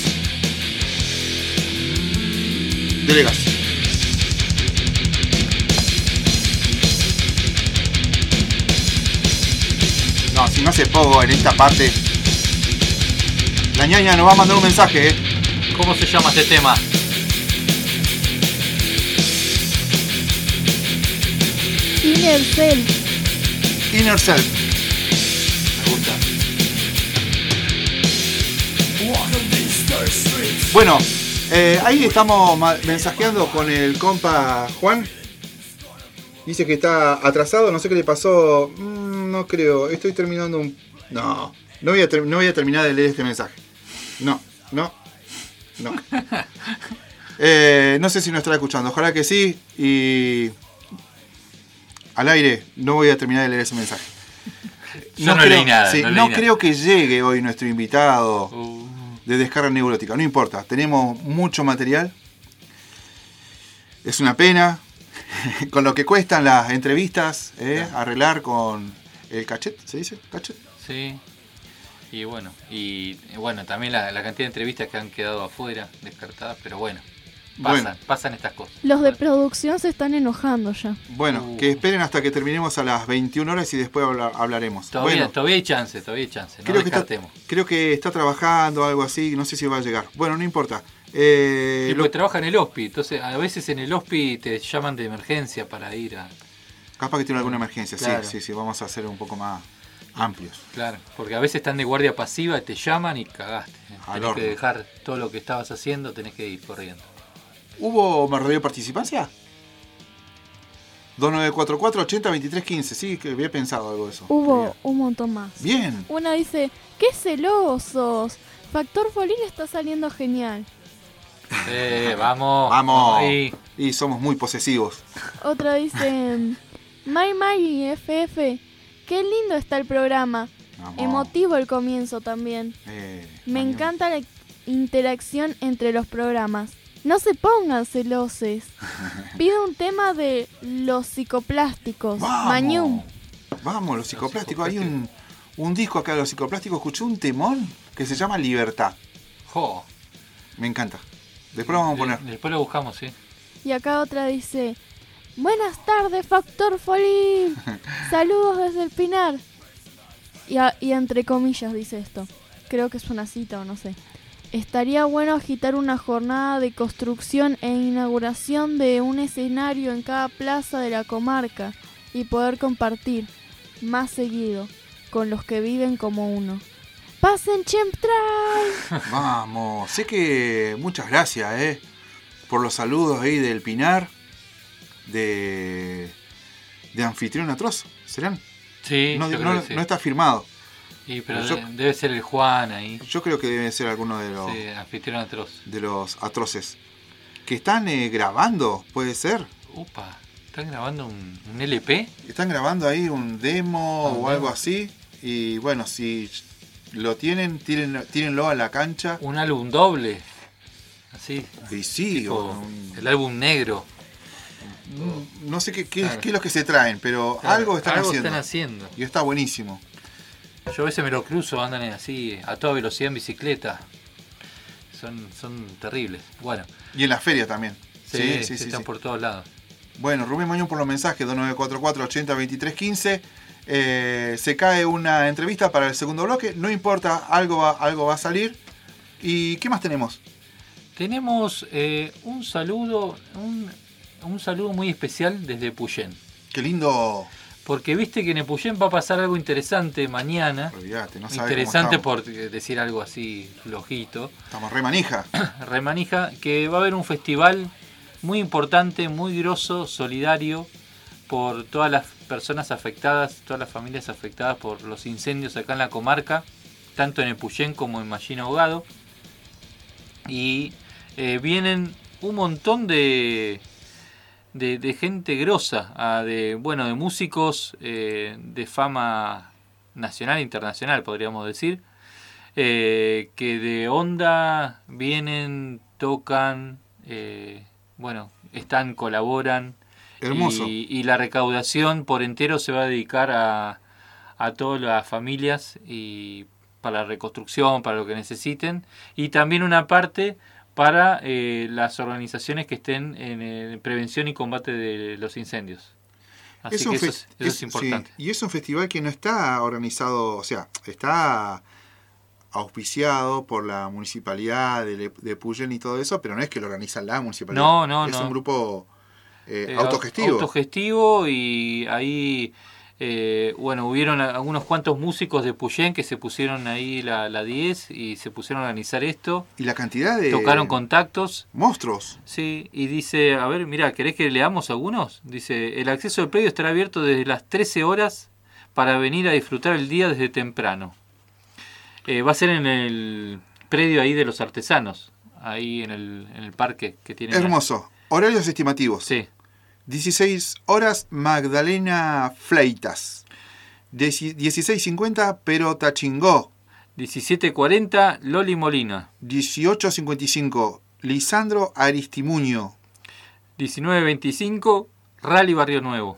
Delegas. No, si no hace pogo en esta parte. La ñaña nos va a mandar un mensaje, ¿eh? ¿Cómo se llama este tema? Inner Self. Inner Self. Me gusta. Bueno, eh, ahí estamos mensajeando con el compa Juan. Dice que está atrasado, no sé qué le pasó. Mm, no creo, estoy terminando un... No, no voy, a ter- no voy a terminar de leer este mensaje. No, no, no. Eh, no sé si nos estará escuchando, ojalá que sí. Y al aire, no voy a terminar de leer ese mensaje. Yo no, no creo, leí nada. sí, no no leí creo nada. que llegue hoy nuestro invitado Uh. de Descarga Neurolótica. No importa, tenemos mucho material. Es una pena. Con lo que cuestan las entrevistas, ¿eh? Arreglar con el cachet, ¿se dice? ¿Cachet? Sí. Y bueno, y bueno, también la, la cantidad de entrevistas que han quedado afuera, descartadas, pero bueno, pasan, Bueno. pasan estas cosas. Los de Bueno. producción se están enojando ya. Bueno, Uh. que esperen hasta que terminemos a las veintiuna horas y después habla- hablaremos. Todavía, bueno, todavía hay chance, todavía hay chance, no creo que, está, descartemos. creo que está trabajando, algo así, no sé si va a llegar. Bueno, no importa. Eh, Sí, lo- porque trabaja en el hospi, entonces a veces en el hospi te llaman de emergencia para ir a... capaz que tiene alguna emergencia, Claro. sí, sí, sí, vamos a hacer un poco más amplios. Claro, porque a veces están de guardia pasiva y te llaman y cagaste. Al Tenés horno. que dejar todo lo que estabas haciendo, tenés que ir corriendo. ¿Hubo radio participancia? dos nueve cuatro cuatro, ochenta, veintitrés, quince, sí, que había pensado algo de eso. Hubo un montón más. Bien. Una dice, ¡qué celosos! Factor Folín está saliendo genial. Eh, vamos. Vamos. Ahí. Y somos muy posesivos. Otra dice, May May F F, qué lindo está el programa. Vamos. Emotivo el comienzo también. Eh, Me mañana. encanta la interacción entre los programas. No se pongan celoses. Pido un tema de los psicoplásticos. Vamos. Mañum. Vamos, los psicoplásticos. Hay un, un disco acá de los psicoplásticos. Escuché un temón que se llama Libertad. Jo. Me encanta. Después lo vamos a poner. De- Después lo buscamos, sí. Y acá otra dice, buenas tardes, Factor Folín. Saludos desde el Pinar. Y, a- y entre comillas dice esto. Creo que es una cita o no sé. Estaría bueno agitar una jornada de construcción e inauguración de un escenario en cada plaza de la comarca y poder compartir más seguido con los que viven como uno. ¡Pasen Chemtrail! Vamos. Sé que muchas gracias, eh, por los saludos ahí del Pinar. De, de Anfitrión Atroz. ¿Serán? Sí, No, yo no- creo que sí. no está firmado. Y, pero yo- de- debe ser el Juan ahí. Yo creo que deben ser algunos de los, Sí, anfitrión atroz. de los atroces. Que están eh, grabando, puede ser. Upa, ¿están grabando un, un L P? Están grabando ahí un demo Ah, un o algo demo. así. Y bueno, si lo tienen, tírenlo, tírenlo a la cancha. Un álbum doble. Así. Y sí, tipo, o un- el álbum negro. no sé qué, qué, Claro. qué es lo que se traen, pero Claro, algo están algo haciendo. están haciendo. Y está buenísimo. Yo a veces me lo cruzo, andan así a toda velocidad en bicicleta. Son, son terribles. Bueno, Y en la feria también. sí, Sí, sí, sí, sí. están sí. por todos lados. Bueno, Rubén Mañón por los mensajes, dos nueve cuatro cuatro, ochenta, veintitrés, quince. Eh, se cae una entrevista para el segundo bloque. No importa, algo va, algo va a salir. ¿Y qué más tenemos? Tenemos eh, un saludo, un, un saludo muy especial desde Puyén. Qué lindo. Porque viste que en Epuyén va a pasar algo interesante mañana. Olvídate, no sabes Interesante cómo estamos. por decir algo así flojito. Estamos re manija. Remanija, que va a haber un festival muy importante, muy grosso, solidario, por todas las personas afectadas, todas las familias afectadas por los incendios acá en la comarca, tanto en Epuyén como en Mallina Ahogado. Y eh, vienen un montón de, de, de gente grosa, ah, de, bueno, de músicos eh, de fama nacional e internacional, podríamos decir. Eh, que de onda vienen, tocan, eh, bueno, están, colaboran. Hermoso. Y, y la recaudación por entero se va a dedicar a, a todas las familias y para la reconstrucción, para lo que necesiten, y también una parte para eh, las organizaciones que estén en, en prevención y combate de los incendios. Así es que eso, fe- es, eso es, es importante. Sí, y es un festival que no está organizado, o sea, está auspiciado por la municipalidad de, de Puyén y todo eso, pero no es que lo organiza la municipalidad. No, no, es no. un grupo eh, Eh, autogestivo. Autogestivo, y ahí, eh, bueno, hubieron algunos cuantos músicos de Puyén que se pusieron ahí la, la diez y se pusieron a organizar esto. Y la cantidad de... Tocaron contactos. Monstruos. Sí, y dice, a ver, mira, ¿querés que leamos algunos? Dice, el acceso al predio estará abierto desde las trece horas para venir a disfrutar el día desde temprano. Eh, va a ser en el predio ahí de los artesanos, ahí en el, en el parque que tiene. Hermoso. Horarios estimativos. Sí. dieciséis horas Magdalena Fleitas. dieciséis cincuenta Perota Chingó. diecisiete cuarenta Loli Molina. dieciocho cincuenta y cinco Lisandro Aristimuño. diecinueve veinticinco Rally Barrio Nuevo.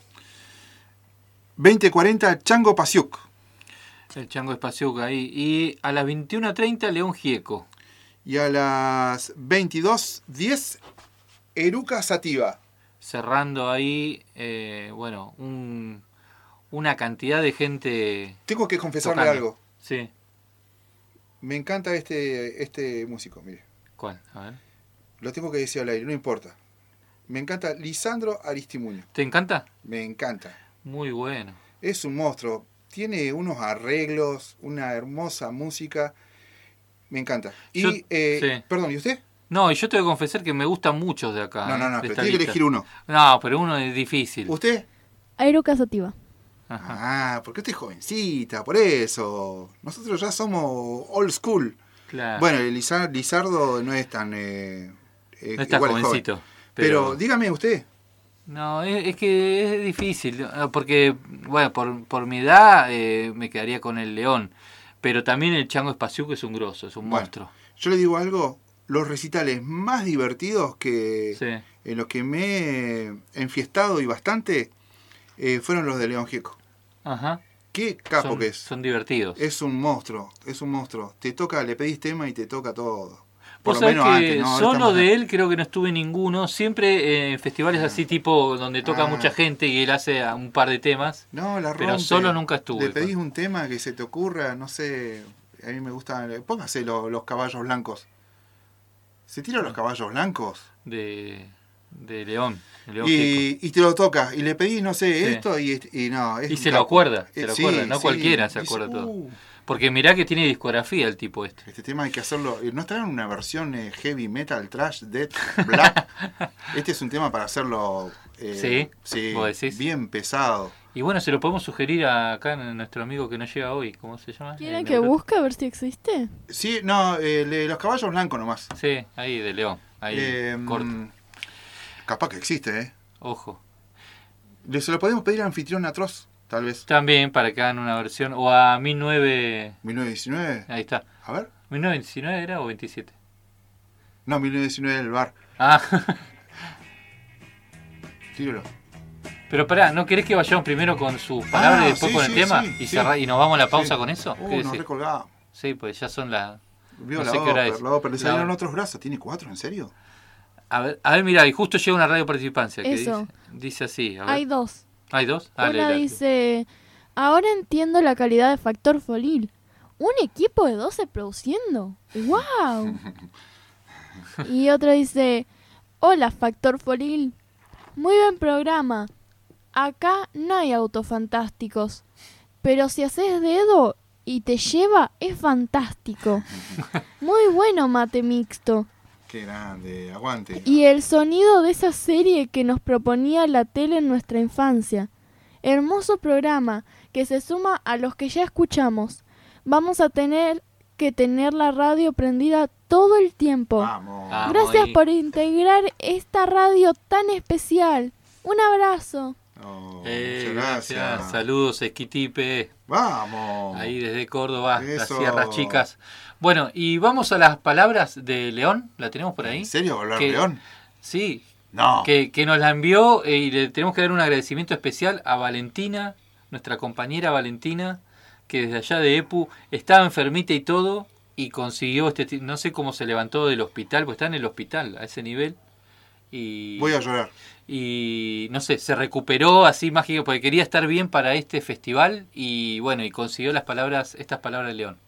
veinte cuarenta Chango Pasiuk. El Chango Espaciuca ahí. Y a las veintiuno treinta León Gieco. Y a las veintidós diez Eruca Sativa. Cerrando ahí, eh, bueno, un, una cantidad de gente. Tengo que confesarle tocando. algo. Sí. Me encanta este, este músico, mire. ¿Cuál? A ver. Lo tengo que decir al aire, no importa. Me encanta Lisandro Aristimuño. ¿Te encanta? Me encanta. Muy bueno. Es un monstruo. Tiene unos arreglos, una hermosa música. Me encanta. Y, Yo- eh, sí. perdón, ¿y usted? No, y yo te voy a confesar que me gustan muchos de acá. No, no, eh, no, de pero esta tiene que lista. elegir uno. No, pero uno es difícil. ¿Usted? Aeruca Sativa. Ajá, Ah, porque usted es jovencita, por eso. Nosotros ya somos old school. claro. Bueno, el Lizar- Lizardo no es tan... Eh, eh, no está igual es joven. jovencito. Pero, Pero, dígame usted. no, es, es que es difícil. ¿No? Porque, bueno, por, por mi edad eh, me quedaría con el León. Pero también el Chango Espaciuco es un grosso, es un Bueno. monstruo. Yo le digo algo, los recitales más divertidos que Sí. en los que me he enfiestado y bastante eh, fueron los de León Gieco. Ajá. Qué capo son, que es. Son divertidos. Es un monstruo, es un monstruo. Te toca, le pedís tema y te toca todo. Por Vos lo sabés menos que antes, ¿no? Ahora solo estamos- de él creo que no estuve ninguno. Siempre en festivales así tipo donde toca Ah. mucha gente y él hace a un par de temas. No, la Pero rompe. solo nunca estuve. Le pedís un tema que se te ocurra, no sé, a mí me gusta, póngase lo- los caballos blancos. ¿Se tira los caballos blancos? De, de León. de León Gieco. Y, y te lo toca, y le pedís, no sé, Sí. esto, y, y no, es Y un se lo capo. acuerda, se Eh, lo sí, acuerda. No sí. cualquiera se Dice, acuerda todo. "Uh, Porque mirá que tiene discografía el tipo este. este tema hay que hacerlo, ¿no estará en una versión eh, heavy metal, trash, death, black? Este es un tema para hacerlo eh, Sí, ¿vos decís? bien pesado. Y bueno, se lo podemos sugerir a acá a nuestro amigo que no llega hoy. ¿Cómo se llama? ¿Quieren El que Neurótico. busque a ver si existe? Sí, no, eh, le- los caballos blancos nomás. Sí, ahí de León. Ahí, Eh, corto. Capaz que existe, ¿eh? Ojo. Le- Se lo podemos pedir al anfitrión atroz, tal vez. También para que hagan una versión. O a mil nueve... ¿mil novecientos diecinueve? Ahí está. A ver. ¿mil novecientos diecinueve era o veintisiete? No, mil novecientos diecinueve el bar. Ah, Tíralo. pero pará, ¿no querés que vayamos primero con sus palabras Ah, y después sí, con el sí, tema? sí, y, sí. cerra- y nos vamos a la pausa Sí. con eso. Uh, ¿Qué nos decís? recolgamos. Sí, pues ya son las... Vio no la sé qué hora ópera, es. la ópera. Le La salieron ópera. otros brazos. ¿Tiene cuatro? ¿En serio? A ver, a ver, mira, y justo llega una radio participancia que Eso. dice, dice así. A ver. Hay dos. ¿Hay dos? Dale, Una dale. dice, ahora entiendo la calidad de Factor Folil. Un equipo de doce produciendo. ¡Wow! Y otra dice, hola Factor Folil. Muy buen programa. Acá no hay autos fantásticos. Pero si haces dedo y te lleva, es fantástico. Muy bueno mate mixto. Qué grande, aguante. Y el sonido de esa serie que nos proponía la tele en nuestra infancia. Hermoso programa que se suma a los que ya escuchamos. Vamos a tener que tener la radio prendida todo el tiempo. Vamos. Ah. Gracias ahí. por integrar esta radio tan especial. Un abrazo. Oh, Eh, muchas gracias. Saludos, Esquitipe. Vamos. Ahí desde Córdoba, las Eso. sierras chicas. Bueno, y vamos a las palabras de León. ¿La tenemos por ahí? ¿En serio? ¿Hablar Que- León? Sí, No. que, que nos la envió eh, y le tenemos que dar un agradecimiento especial a Valentina, nuestra compañera Valentina, que desde allá de Epu estaba enfermita y todo, y consiguió, este no sé cómo se levantó del hospital, pues está en el hospital a ese nivel. Y, voy a llorar. Y no sé, se recuperó así mágico porque quería estar bien para este festival y bueno, y consiguió las palabras, estas palabras de León.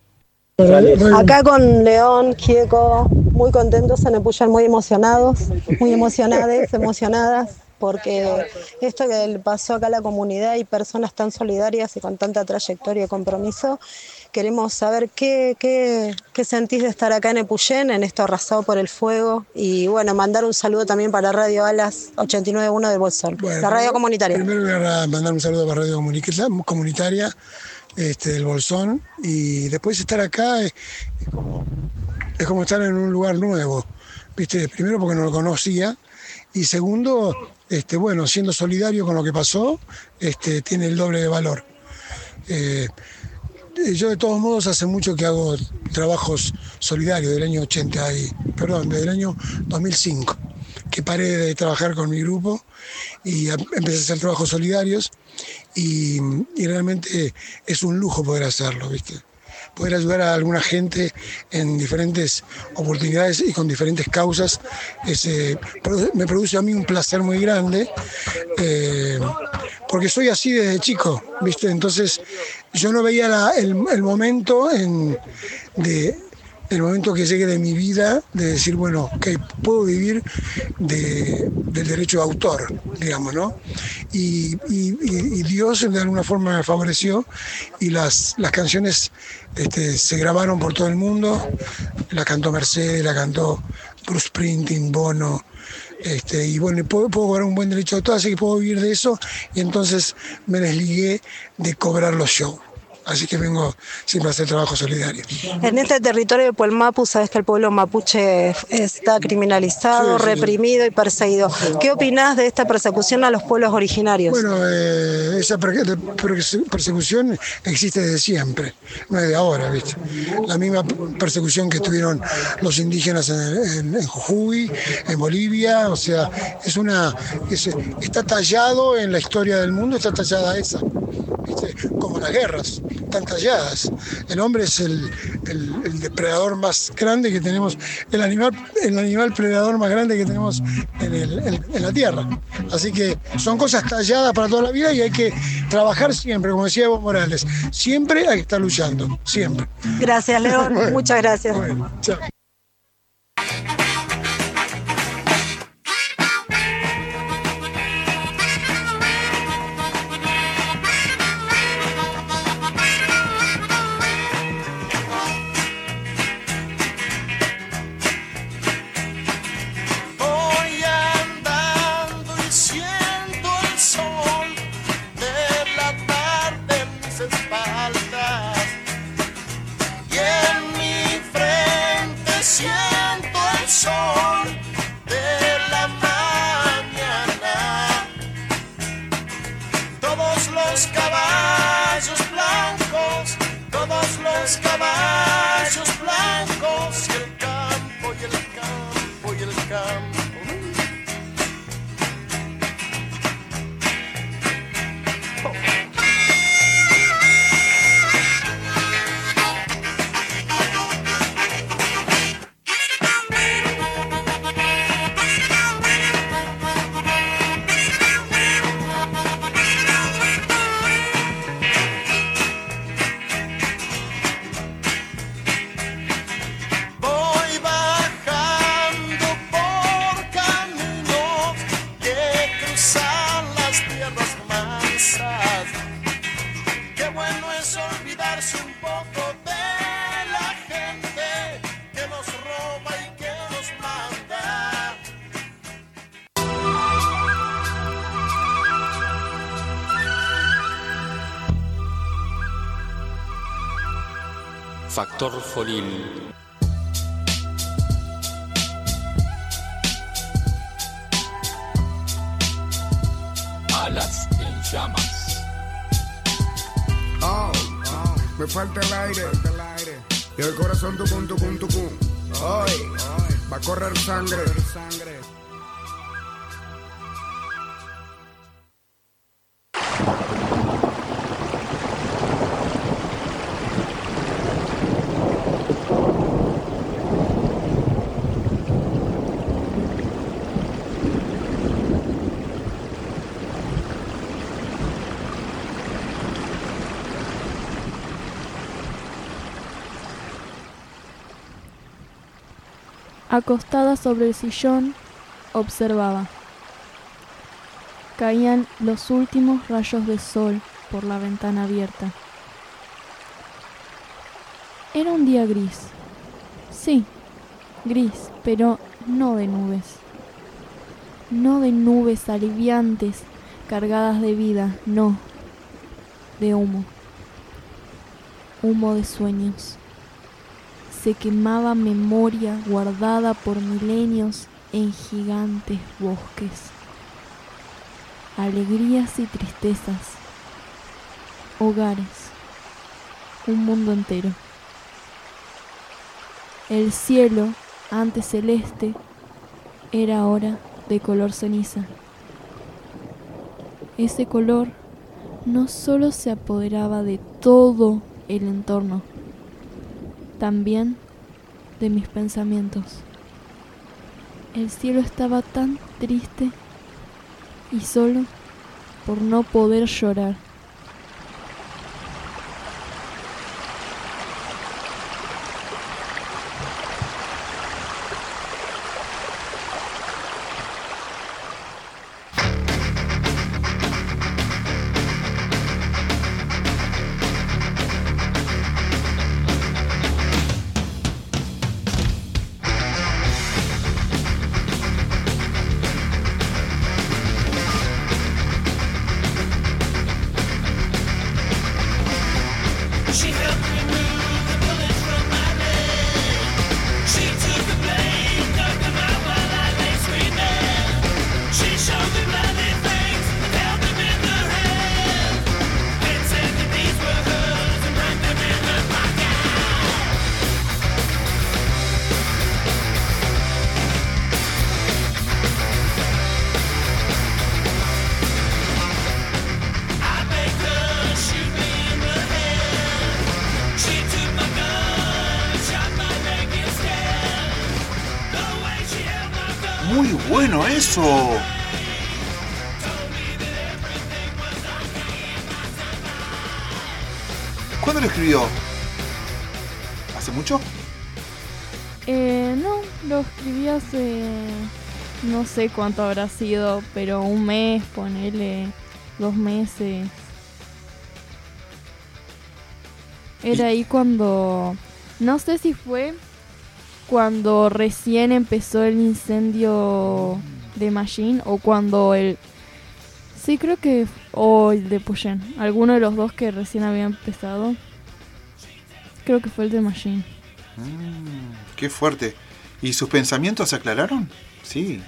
Acá con León, Gieco, muy contentos en Epuyén, muy emocionados, muy emocionadas, emocionadas, porque esto que le pasó acá a la comunidad y personas tan solidarias y con tanta trayectoria y compromiso, queremos saber qué, qué, qué sentís de estar acá en Epuyén, en esto arrasado por el fuego, y bueno, mandar un saludo también para Radio Alas ochenta y nueve punto uno de Bolsón, bueno, la radio comunitaria. Primero voy a mandar un saludo para Radio Comunitaria, Este, del Bolsón, y después estar acá es, es, como, es como estar en un lugar nuevo, ¿viste? Primero porque no lo conocía, y segundo, este, bueno, siendo solidario con lo que pasó, este, tiene el doble de valor. Eh, yo de todos modos hace mucho que hago trabajos solidarios, del año ochenta y, perdón, desde el año dos mil cinco, que paré de trabajar con mi grupo y a, empecé a hacer trabajos solidarios. Y, y realmente es un lujo poder hacerlo, ¿viste? Poder ayudar a alguna gente en diferentes oportunidades y con diferentes causas es, eh, me produce a mí un placer muy grande, eh, porque soy así desde chico, ¿viste? Entonces yo no veía la, el, el momento en, de... el momento que llegue de mi vida de decir, bueno, que puedo vivir de, del derecho de autor, digamos, ¿no? Y, y, y Dios de alguna forma me favoreció y las, las canciones este, se grabaron por todo el mundo. La cantó Mercedes, la cantó Bruce Springsteen, Bono, este, y bueno, puedo, puedo cobrar un buen derecho de autor, así que puedo vivir de eso, y entonces me desligué de cobrar los shows. Así que vengo siempre a hacer trabajo solidario. En este territorio de Puelmapu, sabes que el pueblo mapuche está criminalizado, sí, sí, reprimido y perseguido. ¿Qué opinás de esta persecución a los pueblos originarios? Bueno, eh, esa persecución existe desde siempre, no es de ahora, ¿viste? La misma persecución que tuvieron los indígenas en, en, en Jujuy, en Bolivia, o sea, es una, es, está tallado en la historia del mundo, está tallada esa. ¿Viste? Como las guerras, están talladas. El hombre es el, el, el depredador más grande que tenemos, el animal, el animal predador más grande que tenemos en, el, en, en la tierra. Así que son cosas talladas para toda la vida y hay que trabajar siempre, como decía Evo Morales, siempre hay que estar luchando, siempre. Gracias, León, bueno, muchas gracias. Bueno, chao. Factor Folil. Alas en llamas. Oh, oh, me falta el aire. Y el corazón tucum, tucum, tucum. Hoy va a correr sangre. Acostada sobre el sillón, observaba. Caían los últimos rayos de sol por la ventana abierta. Era un día gris. Sí, gris, pero no de nubes. No de nubes aliviantes, cargadas de vida, no. De humo. Humo de sueños. Se quemaba memoria guardada por milenios en gigantes bosques. Alegrías y tristezas. Hogares. Un mundo entero. El cielo, antes celeste, era ahora de color ceniza. Ese color no solo se apoderaba de todo el entorno, también de mis pensamientos. El cielo estaba tan triste y solo por no poder llorar. Muy bueno eso. ¿Cuándo lo escribió? ¿Hace mucho? Eh, no, lo escribí hace... no sé cuánto habrá sido, pero un mes, ponele, dos meses. Era ahí cuando... no sé si fue cuando recién empezó el incendio de Machine o cuando el... sí, creo que... o el de Puyen. Alguno de los dos que recién había empezado. Creo que fue el de Machine. Mm, qué fuerte. ¿Y sus pensamientos se aclararon? Sí.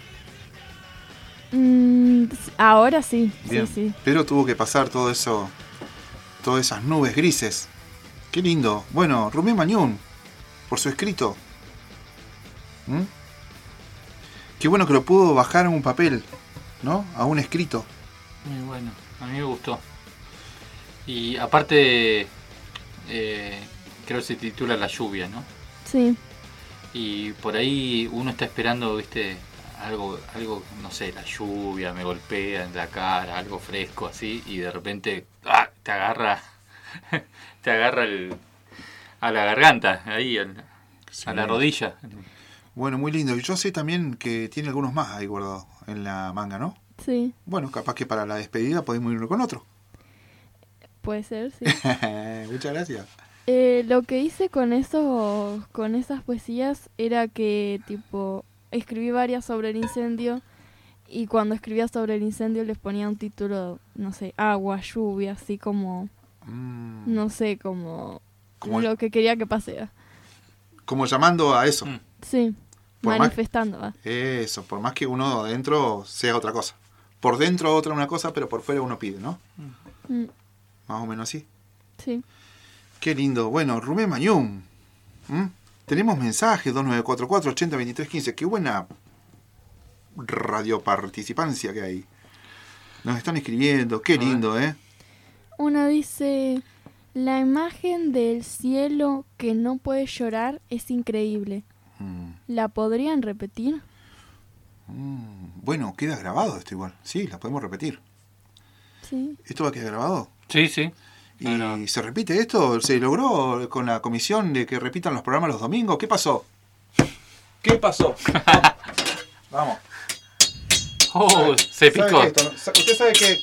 Mm, ahora sí. Bien. Sí, sí. Pero tuvo que pasar todo eso... todas esas nubes grises. Qué lindo. Bueno, Rumé Mañún, por su escrito. ¿Mm? Qué bueno que lo pudo bajar en un papel, ¿no? A un escrito. Muy bueno, a mí me gustó. Y aparte, eh, creo que se titula La lluvia, ¿no? Sí. Y por ahí uno está esperando, viste, algo, algo, no sé, la lluvia me golpea en la cara, algo fresco así, y de repente ¡ah! te agarra, te agarra el, a la garganta, ahí, el, sí. a la rodilla. Bueno, muy lindo. Y yo sé también que tiene algunos más ahí guardados en la manga, ¿no? Sí. Bueno, capaz que para la despedida podemos ir uno con otro. Puede ser, sí. Muchas gracias. Eh, lo que hice con eso, con esas poesías era que, tipo, escribí varias sobre el incendio y cuando escribía sobre el incendio les ponía un título, no sé, agua, lluvia, así como, mm. no sé, como, como lo que quería que pase. Como llamando a eso. Sí. Por manifestando. Más, eso, por más que uno adentro sea otra cosa. Por dentro otra una cosa, pero por fuera uno pide, ¿no? Mm. Más o menos así. Sí. Qué lindo. Bueno, Rumé Mañún. ¿Mm? Tenemos mensajes, dos nueve cuatro cuatro, ochenta, veintitrés, quince. Qué buena radioparticipancia que hay. Nos están escribiendo. Qué lindo, ¿eh? Una dice... la imagen del cielo que no puede llorar es increíble. Mm. ¿La podrían repetir? Mm, bueno, queda grabado esto igual. Sí, la podemos repetir. Sí. ¿Esto va a quedar grabado? Sí, sí. ¿Y bueno. se repite esto? ¿Se logró con la comisión de que repitan los programas los domingos? ¿Qué pasó? ¿Qué pasó? Vamos. Oh, se picó. Usted sabe que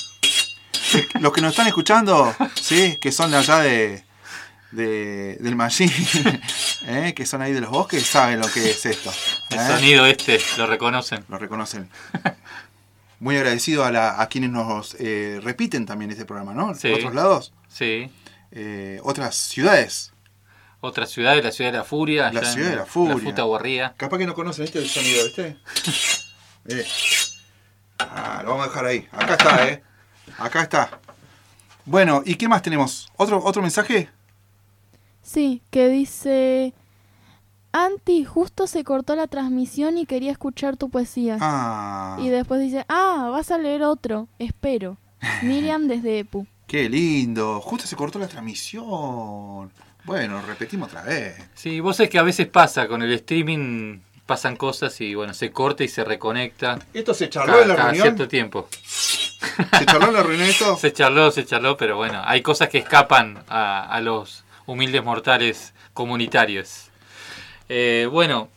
los que nos están escuchando, sí, que son de allá de, de del Mallín, ¿eh? Que son ahí de los bosques, saben lo que es esto. ¿eh? El sonido este, lo reconocen. Lo reconocen. Muy agradecido a, la, a quienes nos eh, repiten también este programa, ¿no? Sí. Por otros lados. Sí. Eh, otras ciudades. Otras ciudades, la ciudad de la furia. La ciudad de la furia. La Futa Guarría. Capaz que no conocen este sonido, ¿viste? eh. Ah, lo vamos a dejar ahí. Acá está, ¿eh? Acá está. Bueno, ¿y qué más tenemos? ¿Otro, otro mensaje? Sí, que dice... Anti, justo se cortó la transmisión y quería escuchar tu poesía. Ah. Y después dice, ah, vas a leer otro. Espero. Miriam desde Epu. Qué lindo. Justo se cortó la transmisión. Bueno, repetimos otra vez. Sí, vos sabés que a veces pasa con el streaming... Pasan cosas y bueno, se corta y se reconecta. ¿Esto se charló cada, en la cada reunión? cierto tiempo. ¿Se charló en la reunión esto? Se charló, se charló, pero bueno, hay cosas que escapan a, a los humildes mortales comunitarios. Eh, bueno,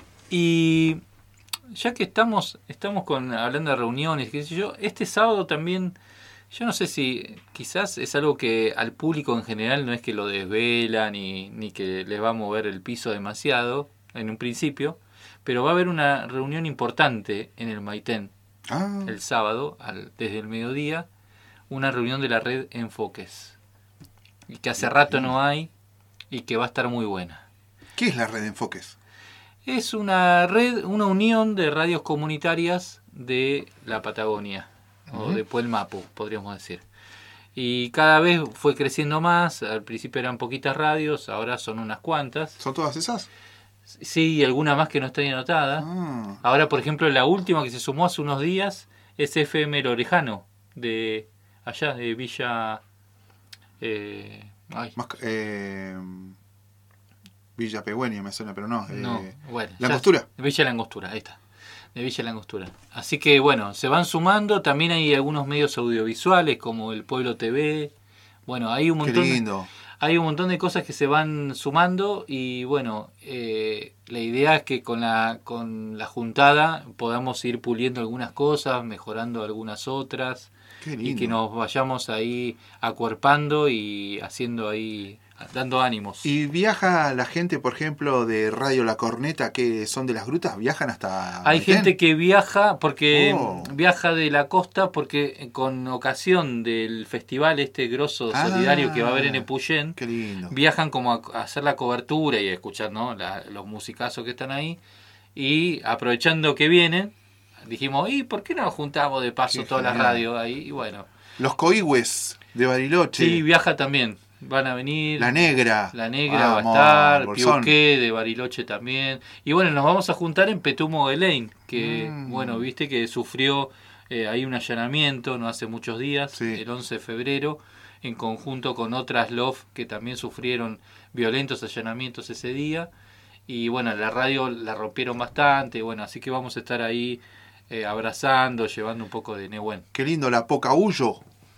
y ya que estamos estamos con hablando de reuniones, qué sé yo, este sábado también, yo no sé si quizás es algo que al público en general no es que lo desvela ni, ni que les va a mover el piso demasiado en un principio, pero va a haber una reunión importante en el Maitén ah. el sábado, al, desde el mediodía, una reunión de la red Enfoques, y que hace rato no hay y que va a estar muy buena. ¿Qué es la red Enfoques? Es una red, una unión de radios comunitarias de la Patagonia, uh-huh. o de Puelmapu, podríamos decir. Y cada vez fue creciendo más, al principio eran poquitas radios, ahora son unas cuantas. ¿Son todas esas? Sí, y alguna más que no está anotada. Ah. Ahora, por ejemplo, la última que se sumó hace unos días es F M El Orejano, de allá, de Villa... Eh, ay. Más, eh, Villa Pegüeña me suena, pero no. no eh, bueno, ¿La Angostura? Villa La Angostura, ahí está. De Villa La Angostura. Así que, bueno, se van sumando. También hay algunos medios audiovisuales, como el Pueblo T V. Bueno, hay un montón... Qué lindo. Hay un montón de cosas que se van sumando y bueno, eh, la idea es que con la, con la juntada podamos ir puliendo algunas cosas, mejorando algunas otras. Qué lindo. Y que nos vayamos ahí acuerpando y haciendo ahí, dando ánimos. ¿Y viaja la gente, por ejemplo, de Radio La Corneta, que son de las grutas? ¿Viajan hasta Hay Maitén? gente que viaja porque oh. viaja de la costa porque con ocasión del festival este grosso solidario ah, que va a haber en Epuyén, qué lindo. viajan como a hacer la cobertura y a escuchar, ¿no? la, los musicazos que están ahí, y aprovechando que vienen, dijimos, ¿y por qué no nos juntamos de paso qué todas las genial. radios ahí? Y bueno. Los Coihues de Bariloche. Sí, viaja también. Van a venir. La Negra. La Negra vamos, va a estar. Bolsón. Piuqué de Bariloche también. Y bueno, nos vamos a juntar en Petumo Elaine, que, mm. bueno, viste que sufrió eh, ahí un allanamiento no hace muchos días, sí. el once de febrero, en conjunto con otras L O F que también sufrieron violentos allanamientos ese día. Y bueno, la radio la rompieron bastante. Bueno, así que vamos a estar ahí eh, abrazando, llevando un poco de Nehuen. Qué lindo, la Pocahuyo.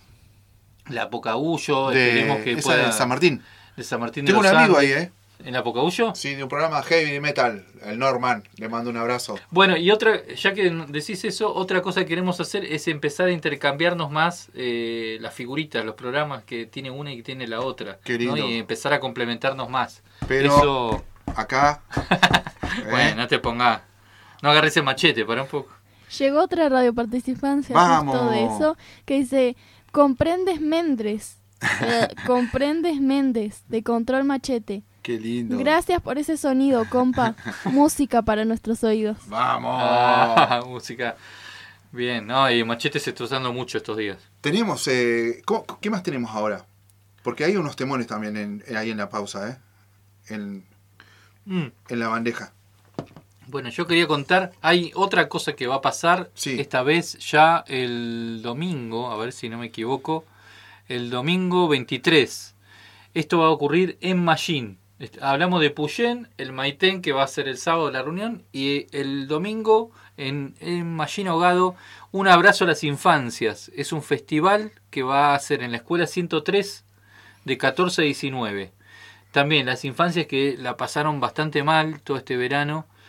La Pocahuyo, de, esperemos que esa pueda... de San Martín. De San Martín de Tengo los un amigo Andes. ahí, ¿eh? ¿En la Pocahuyo? Sí, de un programa heavy metal, el Norman. Le mando un abrazo. Bueno, y otra, ya que decís eso, otra cosa que queremos hacer es empezar a intercambiarnos más eh, las figuritas, los programas que tiene una y que tiene la otra. Qué lindo. ¿no? Y empezar a complementarnos más. Pero eso... acá... bueno, ¿eh? no te pongas... No agarres el machete, para un poco. Llegó otra radioparticipancia Vamos. justo de eso, que dice, comprendes Méndez, eh, comprendes Méndez, de Control Machete. Qué lindo. Gracias por ese sonido, compa. Música para nuestros oídos. Vamos. Ah, música. Bien, no, y Machete se está usando mucho estos días. Tenemos, eh, ¿cómo- ¿qué más tenemos ahora? Porque hay unos temones también en, en- ahí en la pausa, ¿eh? En, Mm. en la bandeja. Bueno, yo quería contar, hay otra cosa que va a pasar, Sí. esta vez ya el domingo, a ver si no me equivoco, el domingo veintitrés. Esto va a ocurrir en Mallín. Est- Hablamos de Puyén, el Maitén, que va a ser el sábado la reunión, y el domingo en, en Mallín Ahogado, un abrazo a las infancias. Es un festival que va a ser en la escuela ciento tres de catorce a diecinueve. También las infancias que la pasaron bastante mal todo este verano,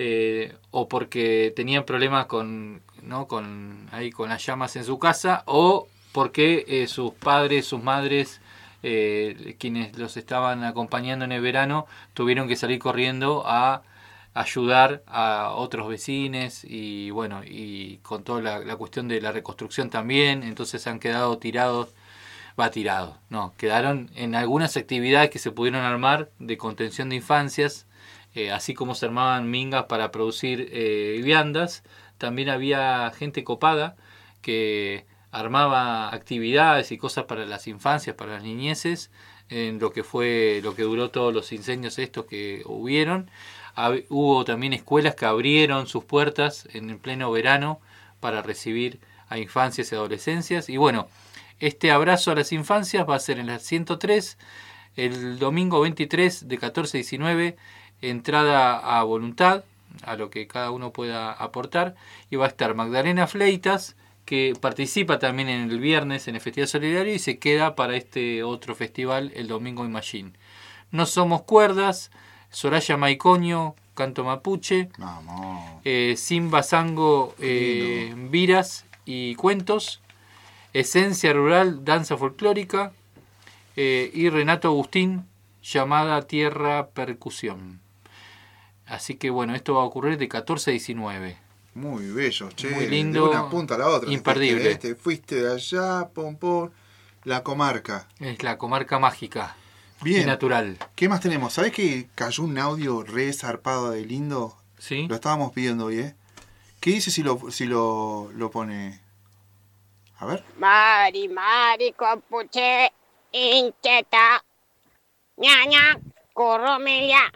eh, o porque tenían problemas con, ¿no? con, ahí, con las llamas en su casa, o porque eh, sus padres, sus madres, eh, quienes los estaban acompañando en el verano, tuvieron que salir corriendo a ayudar a otros vecinos y bueno, y con toda la, la cuestión de la reconstrucción también, entonces han quedado tirados, va tirados, no, quedaron en algunas actividades que se pudieron armar de contención de infancias, eh, así como se armaban mingas para producir eh, viandas, también había gente copada que armaba actividades y cosas para las infancias, para las niñeces, en lo que fue, lo que duró todos los incendios estos que hubieron. Hubo también escuelas que abrieron sus puertas en el pleno verano para recibir a infancias y adolescencias. Y bueno, este abrazo a las infancias va a ser en la ciento tres, el domingo veintitrés de catorce a diecinueve, entrada a voluntad, a lo que cada uno pueda aportar. Y va a estar Magdalena Fleitas, que participa también en el viernes en el Festival Solidario y se queda para este otro festival el domingo en Mallín. No somos cuerdas, Soraya Maicoño, canto mapuche, eh, Simba Sango, eh, viras y cuentos, Esencia Rural, danza folclórica, eh, y Renato Agustín, llamada Tierra Percusión. Así que bueno, esto va a ocurrir de catorce a diecinueve. Muy bello, che. Muy lindo, de una punta a la otra. imperdible. Este, fuiste de allá, pom, pom, la comarca. Es la comarca mágica. Bien. Y natural. ¿Qué más tenemos? ¿Sabés que cayó un audio re zarpado de lindo? Sí. Lo estábamos pidiendo hoy, ¿eh? ¿Qué dice si lo, si lo, lo pone? A ver. Mari, Mari, compuche, inquieta, ñaña, corromelia.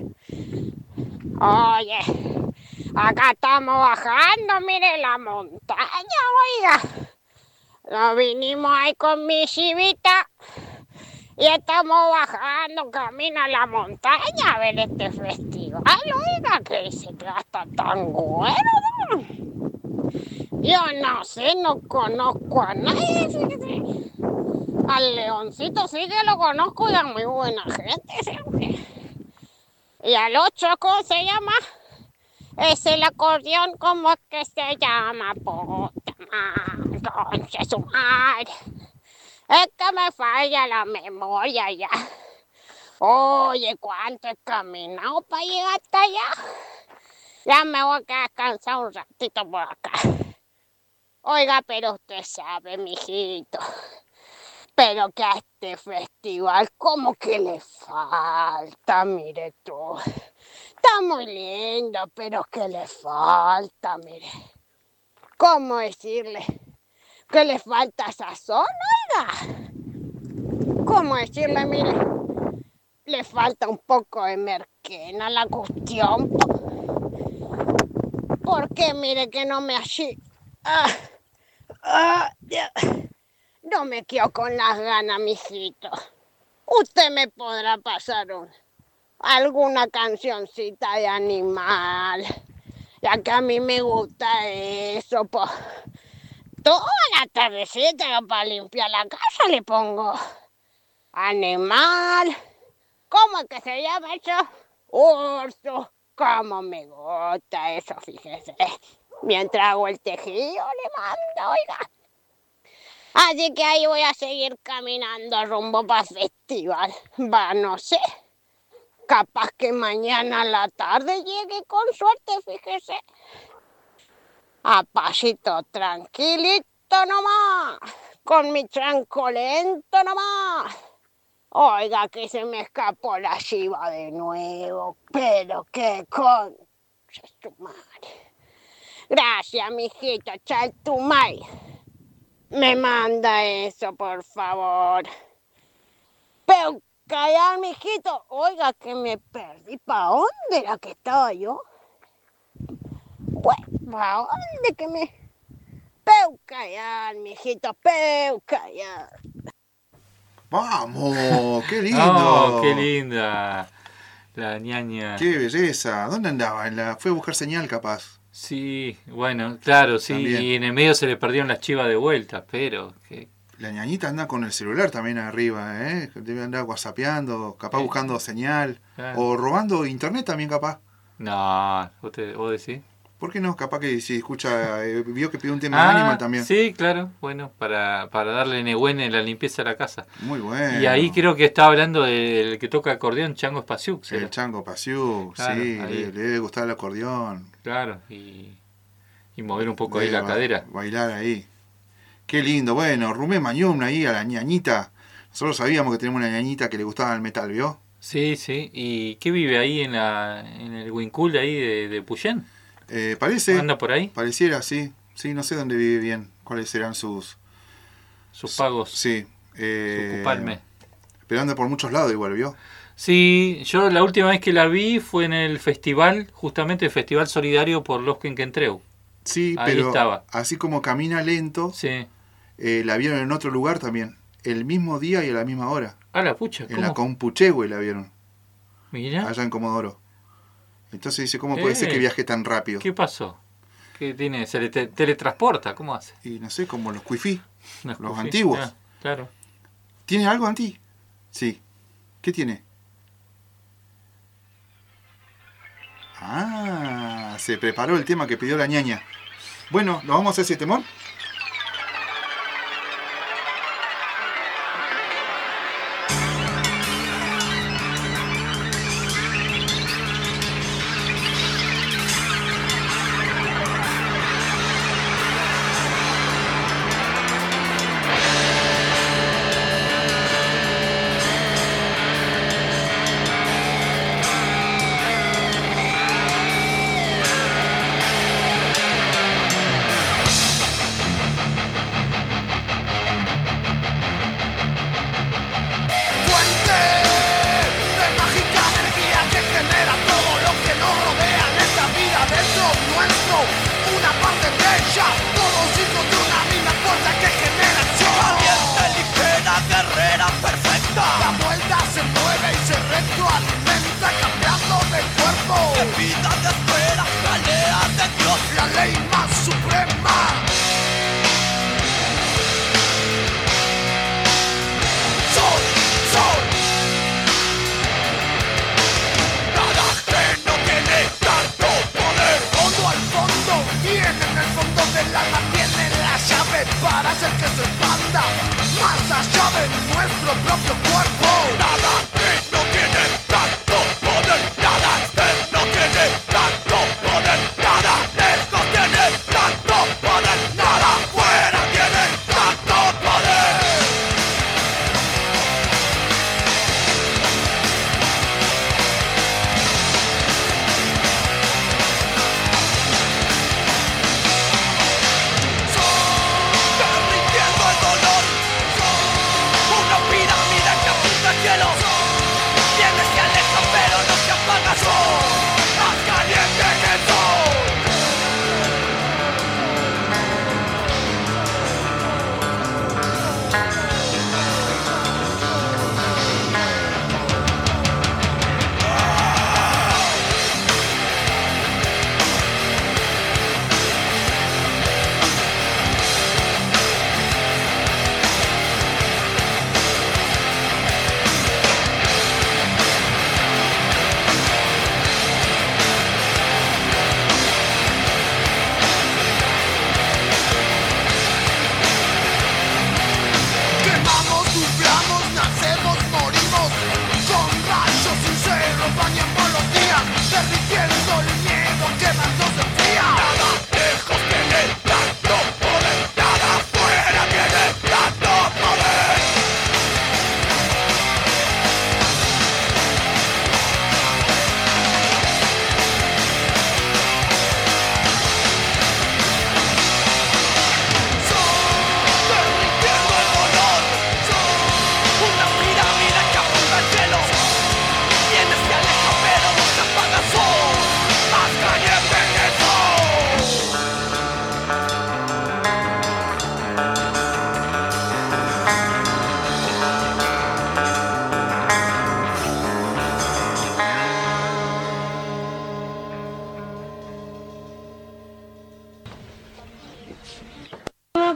Oye, acá estamos bajando, mire la montaña, oiga. Nos vinimos ahí con mi chivita. Y estamos bajando camino a la montaña a ver este festival, oiga, que dice que está tan bueno, ¿no? Yo no sé, no conozco a nadie, fíjate. Al Leoncito sí que lo conozco y a muy buena gente, siempre. Y al otro, ¿cómo se llama? Es el acordeón, ¿cómo es que se llama? Puta madre, concha su madre. Es que me falla la memoria ya. Oye, ¿cuánto he caminado para llegar hasta allá? Ya me voy a quedar cansado un ratito por acá. Oiga, pero usted sabe, mijito, pero que a este festival como que le falta, mire tú. Está muy lindo, pero que le falta, mire. ¿Cómo decirle? Que le falta sazón, oiga. ¿Cómo decirle? Mire, le falta un poco de merquena a la cuestión. Porque mire que no me así. Ah, ah, no me quedo con las ganas, mijito. Usted me podrá pasar un, alguna cancioncita de animal, ya que a mí me gusta eso, pues. Toda la tardecita para limpiar la casa le pongo animal. ¿Cómo es que se llama eso? Urso. ¿Cómo me gusta eso, fíjese? Mientras hago el tejido le mando, oiga. Así que ahí voy a seguir caminando rumbo para el festival. Va, no sé. Capaz que mañana a la tarde llegue con suerte, fíjese. A pasito tranquilito nomás, con mi tranco lento nomás. Oiga, que se me escapó la chiva de nuevo, pero qué concha tu madre. Gracias, mijito, Chaltumay. Me manda eso, por favor. Pero callar, mijito. Oiga, que me perdí. ¿Para dónde era que estaba yo? Bueno, ¿para dónde que me...? Peu callar, mijito, peu callar. ¡Vamos! ¡Qué lindo! ¡Oh, qué linda! La ñaña. ¡Qué belleza! ¿Dónde andaba? ¿En la... ¿Fue a buscar señal, capaz? Sí, bueno, claro, sí. También. Y en el medio se le perdieron las chivas de vuelta, pero... que La ñañita anda con el celular también arriba, ¿eh? Debe andar whatsappeando, capaz eh, buscando señal. Claro. O robando internet también, capaz. No, ¿vos, te, vos decís? ¿Por qué no? Capaz que si escucha, eh, vio que pidió un tema de ah, Animal también. Sí, claro, bueno, para, para darle nebuene la limpieza a la casa. Muy bueno. Y ahí creo que estaba hablando del que toca acordeón, Chango Spasiuk. ¿sí? El Chango Spasiuk, claro, sí, le, le debe gustar el acordeón. Claro, y, y mover un poco ahí la ba- cadera. Bailar ahí. Qué lindo, bueno, Rumé Mañum ahí a la ñañita. Nosotros sabíamos que tenemos una ñañita que le gustaba el metal, ¿vio? Sí, sí. ¿Y qué vive ahí en la en el Wincul ahí de, de Puyén? Eh, parece. ¿Anda por ahí? Pareciera, sí. Sí, no sé dónde vive bien. ¿Cuáles serán sus... Sus pagos. Sí. Eh, su cupalme. Pero anda por muchos lados igual, ¿vio? Sí, yo la última vez que la vi fue en el festival, justamente el Festival Solidario por los Quenquentreu. Sí, ahí pero estaba. Así como camina lento, sí. eh, la vieron en otro lugar también. El mismo día y a la misma hora. Ah, la pucha. En ¿cómo? la Compuchehue la vieron. Mira. Allá en Comodoro. Entonces dice, ¿cómo puede eh, ser que viaje tan rápido? ¿Qué pasó? ¿Qué tiene? ¿Se le te- teletransporta? ¿Cómo hace? Y no sé, como los cuifí, los, los cuifí. antiguos. Ah, claro. ¿Tiene algo anti? Sí. ¿Qué tiene? Ah, se preparó el tema que pidió la ñaña. Bueno, ¿lo vamos a hacer ese temor?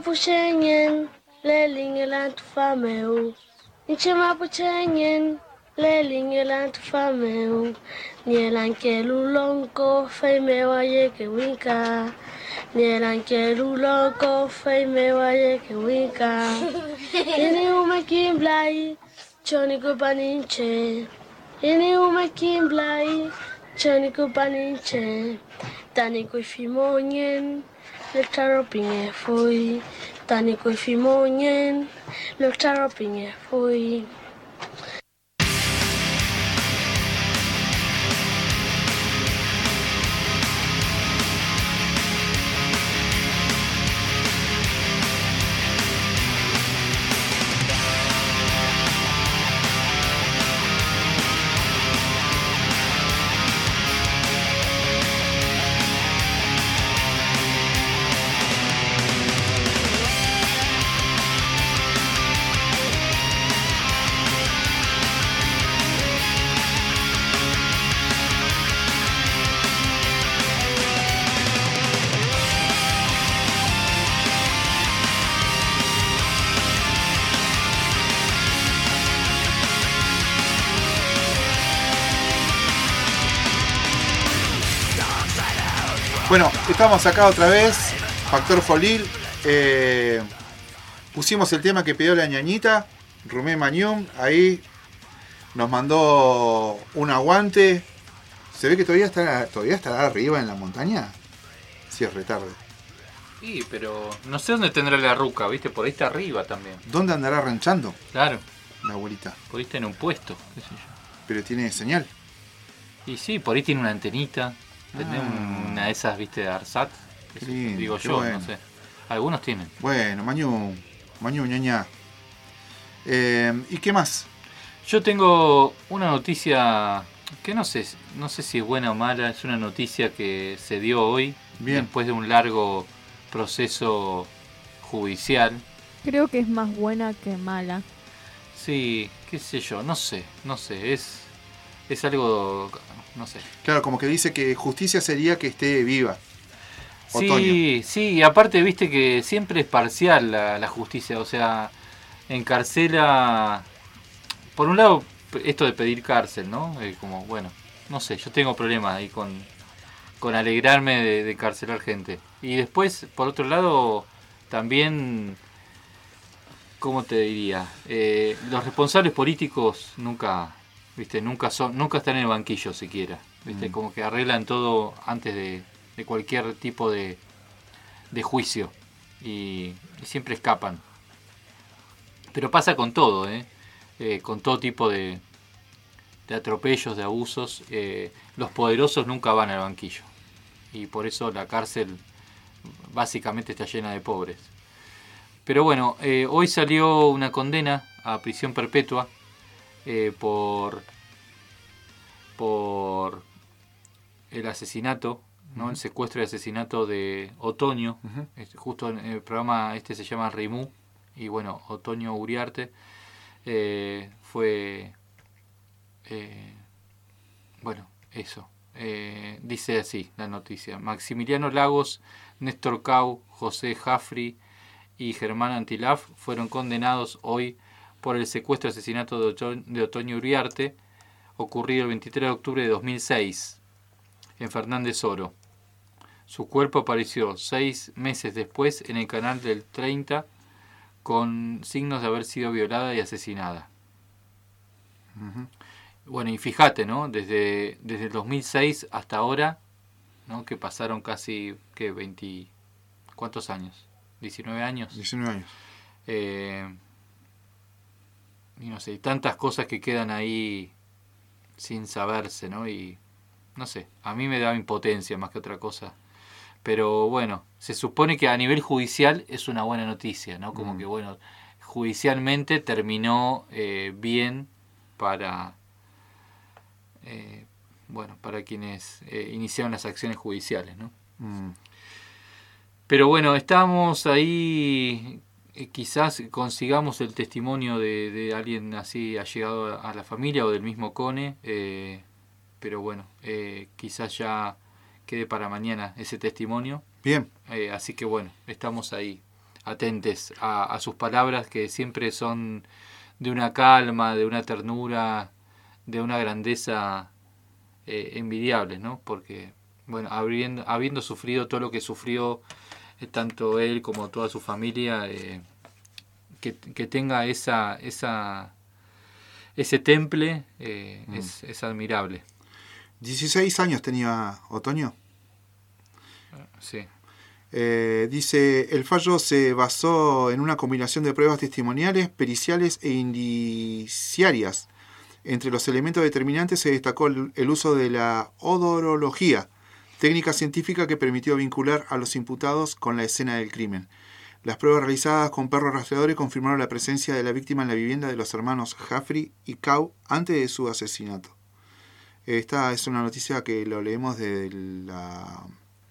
Mapuchenyen, leling elan tufameu. Inche mapuchenyen, le lingela tu fameu, ni el anquelu lonco, fe me vaya que winca, ni el anquelu lonco, fe me vaya que winca, ini ume kimblai, choni kupaninche, ini ume kimblai, choni kupaninche, tani kuifimonyen, le taropinge fui, tani kuifimonyen, le taropinge fui. Bueno, estamos acá otra vez, Factor Folil. Eh, pusimos el tema que pidió la ñañita, Rumé Mañum. Ahí nos mandó un aguante. ¿Se ve que todavía está, todavía está arriba en la montaña? Sí, es retarde. Sí, pero no sé dónde tendrá la ruca, ¿viste? Por ahí está arriba también. ¿Dónde andará ranchando? Claro. La abuelita. Por ahí está en un puesto, qué sé yo. Pero tiene señal. Y sí, por ahí tiene una antenita. Tiene Ah. una de esas, viste, de ARSAT. Qué lindo, digo qué yo, bueno. no sé. Algunos tienen. Bueno, Mañu, Mañu, ñaña. Eh, ¿Y qué más? Yo tengo una noticia que no sé, no sé si es buena o mala. Es una noticia que se dio hoy, Bien. después de un largo proceso judicial. Creo que es más buena que mala. Sí, qué sé yo, no sé, no sé, es, es algo, no sé. Claro, como que dice que justicia sería que esté viva. Sí, Otoño. sí, y aparte viste que siempre es parcial la, la justicia, o sea, encarcela, por un lado, esto de pedir cárcel, ¿no? Eh, como, bueno, no sé, yo tengo problemas ahí con, con alegrarme de, de carcelar gente. Y después, por otro lado, también, ¿cómo te diría? Eh, los responsables políticos nunca, viste, nunca son, nunca están en el banquillo siquiera, viste, Mm. como que arreglan todo antes de de cualquier tipo de, de juicio y, y siempre escapan. Pero pasa con todo, ¿eh? Eh, con todo tipo de, de atropellos, de abusos. Eh, los poderosos nunca van al banquillo y por eso la cárcel básicamente está llena de pobres. Pero bueno, eh, hoy salió una condena a prisión perpetua eh, por, por el asesinato, ¿no? El secuestro y asesinato de Otoño. Uh-huh. Este, justo en el programa este se llama Rimú. Y bueno, Otoño Uriarte eh, fue... Eh, bueno, eso. Eh, dice así la noticia. Maximiliano Lagos, Néstor Cau, José Jafri y Germán Antilaf fueron condenados hoy por el secuestro y asesinato de Otoño, de Otoño Uriarte, ocurrido el veintitrés de octubre de dos mil seis en Fernández Oro. Su cuerpo apareció seis meses después en el canal del treinta con signos de haber sido violada y asesinada. Uh-huh. Bueno, y fíjate, ¿no? Desde, desde el dos mil seis hasta ahora, ¿no? Que pasaron casi, ¿qué? veinte, ¿cuántos años? ¿diecinueve años? diecinueve años. Eh, y no sé, tantas cosas que quedan ahí sin saberse, ¿no? Y no sé, a mí me da impotencia más que otra cosa. Pero bueno, se supone que a nivel judicial es una buena noticia, ¿no? Como Mm. que bueno, judicialmente terminó eh, bien para, eh, bueno, para quienes eh, iniciaron las acciones judiciales, ¿no? Mm. Pero bueno, estamos ahí, eh, quizás consigamos el testimonio de, de alguien así allegado a la familia o del mismo Cone, eh, pero bueno, eh, quizás ya quede para mañana ese testimonio. Bien. Eh, así que bueno, estamos ahí, atentes a, a sus palabras que siempre son de una calma, de una ternura, de una grandeza eh, envidiable, ¿no? Porque, bueno, habiendo, habiendo sufrido todo lo que sufrió eh, tanto él como toda su familia, eh, que, que tenga esa, esa, ese temple eh, mm. es, es admirable. dieciséis años tenía Otoño. Sí. Eh, dice, el fallo se basó en una combinación de pruebas testimoniales, periciales e indiciarias. Entre los elementos determinantes se destacó el, el uso de la odorología, técnica científica que permitió vincular a los imputados con la escena del crimen. Las pruebas realizadas con perros rastreadores confirmaron la presencia de la víctima en la vivienda de los hermanos Jaffrey y Cow antes de su asesinato. Esta es una noticia que lo leemos de la...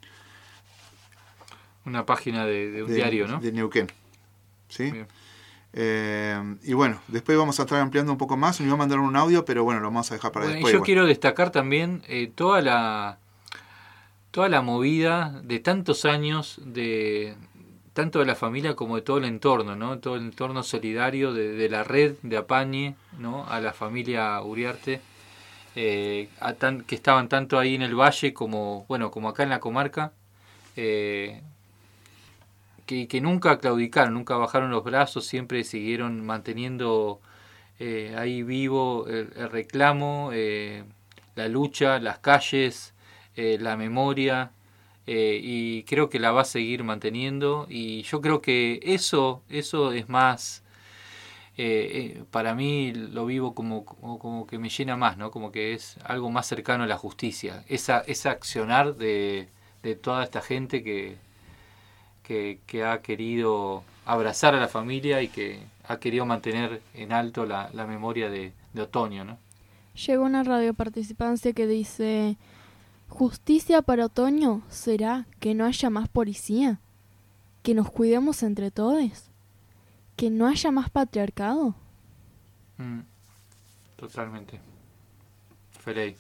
Una página de, de un de, diario, ¿no? De Neuquén. ¿Sí? Eh, y bueno, después vamos a estar ampliando un poco más. Me iba a mandar un audio, pero bueno, lo vamos a dejar para bueno, después. Yo igual. quiero destacar también eh, toda la toda la movida de tantos años, de tanto de la familia como de todo el entorno, ¿no? Todo el entorno solidario de, de la red de Apañe, ¿no? A la familia Uriarte, eh, a tan, que estaban tanto ahí en el valle como, bueno, como acá en la comarca. Eh, Que, que nunca claudicaron, nunca bajaron los brazos, siempre siguieron manteniendo eh, ahí vivo el, el reclamo, eh, la lucha, las calles, eh, la memoria, eh, y creo que la va a seguir manteniendo, y yo creo que eso, eso es más, eh, eh, para mí lo vivo como, como, como que me llena más, ¿no? Como que es algo más cercano a la justicia, esa, esa accionar de, de toda esta gente que Que, que ha querido abrazar a la familia y que ha querido mantener en alto la, la memoria de, de Otoño, ¿no? Llegó una radioparticipancia que dice: ¿justicia para Otoño será que no haya más policía? ¿Que nos cuidemos entre todos? ¿Que no haya más patriarcado? Mm, totalmente. Feley.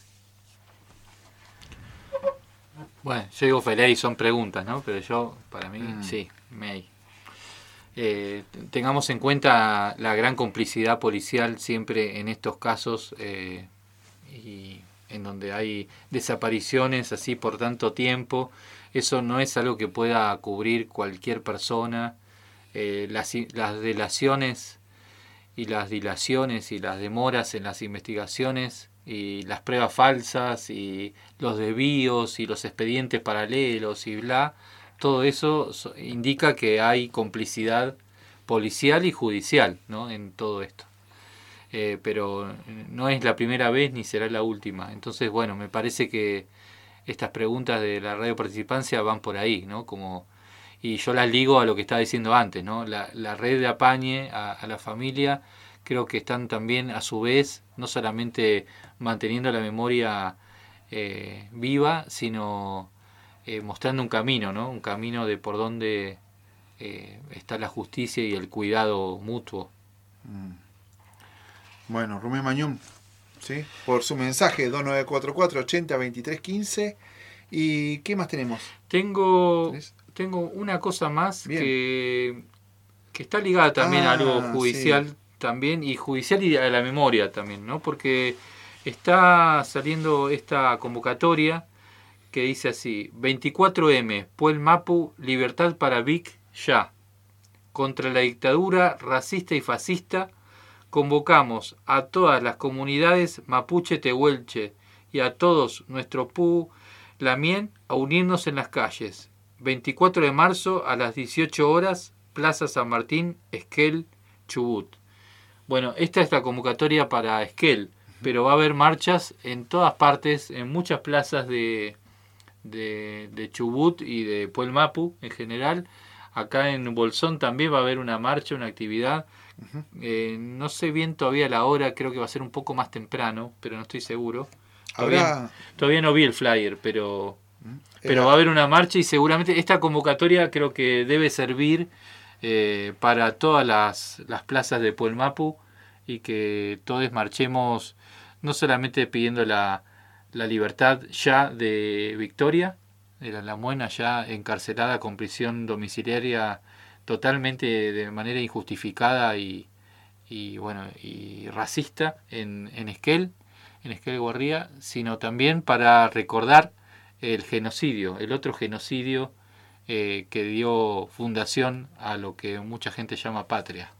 Bueno, yo digo Feley, son preguntas, ¿no? Pero yo, para mí, mm. sí, May. Eh, tengamos en cuenta la gran complicidad policial siempre en estos casos, eh, y en donde hay desapariciones así por tanto tiempo. Eso no es algo que pueda cubrir cualquier persona. Eh, las, las delaciones y las dilaciones y las demoras en las investigaciones y las pruebas falsas y los desvíos y los expedientes paralelos y bla, todo eso indica que hay complicidad policial y judicial, ¿no? En todo esto. Eh, pero no es la primera vez ni será la última. Entonces, bueno, me parece que estas preguntas de la radio participancia van por ahí, ¿no? Como, y yo las ligo a lo que estaba diciendo antes, ¿no? La, la red de Apañe a, a la familia, creo que están también a su vez no solamente manteniendo la memoria eh, viva, sino eh, mostrando un camino, ¿no? Un camino de por donde eh, está la justicia y el cuidado mutuo. Mm. Bueno, Rubén Mañón, ¿sí? Por su mensaje dos nueve cuatro cuatro, ochenta, veintitrés, quince. ¿Y qué más tenemos? Tengo, tengo una cosa más que, que está ligada también ah, a algo judicial. Sí. También, y judicial y a la memoria también, ¿no? Porque está saliendo esta convocatoria que dice así: veinticuatro eme, Puel Mapu, libertad para Vic ya. Contra la dictadura racista y fascista, convocamos a todas las comunidades mapuche tehuelche y a todos nuestro pu lamien a unirnos en las calles. veinticuatro de marzo a las dieciocho horas, Plaza San Martín, Esquel, Chubut. Bueno, esta es la convocatoria para Esquel, pero va a haber marchas en todas partes, en muchas plazas de, de, de Chubut y de Puel Mapu en general. Acá en Bolsón también va a haber una marcha, una actividad. Uh-huh. Eh, no sé bien todavía la hora, creo que va a ser un poco más temprano, pero no estoy seguro. Todavía, Ahora... todavía no vi el flyer, pero, uh-huh. pero va a haber una marcha y seguramente esta convocatoria creo que debe servir Eh, para todas las, las plazas de Puel Mapu y que todos marchemos no solamente pidiendo la, la libertad ya de Victoria, de la Lamuena ya encarcelada con prisión domiciliaria totalmente de manera injustificada y, y bueno y racista en, en Esquel, en Esquel Guarría, sino también para recordar el genocidio, el otro genocidio eh, que dio fundación a lo que mucha gente llama patria.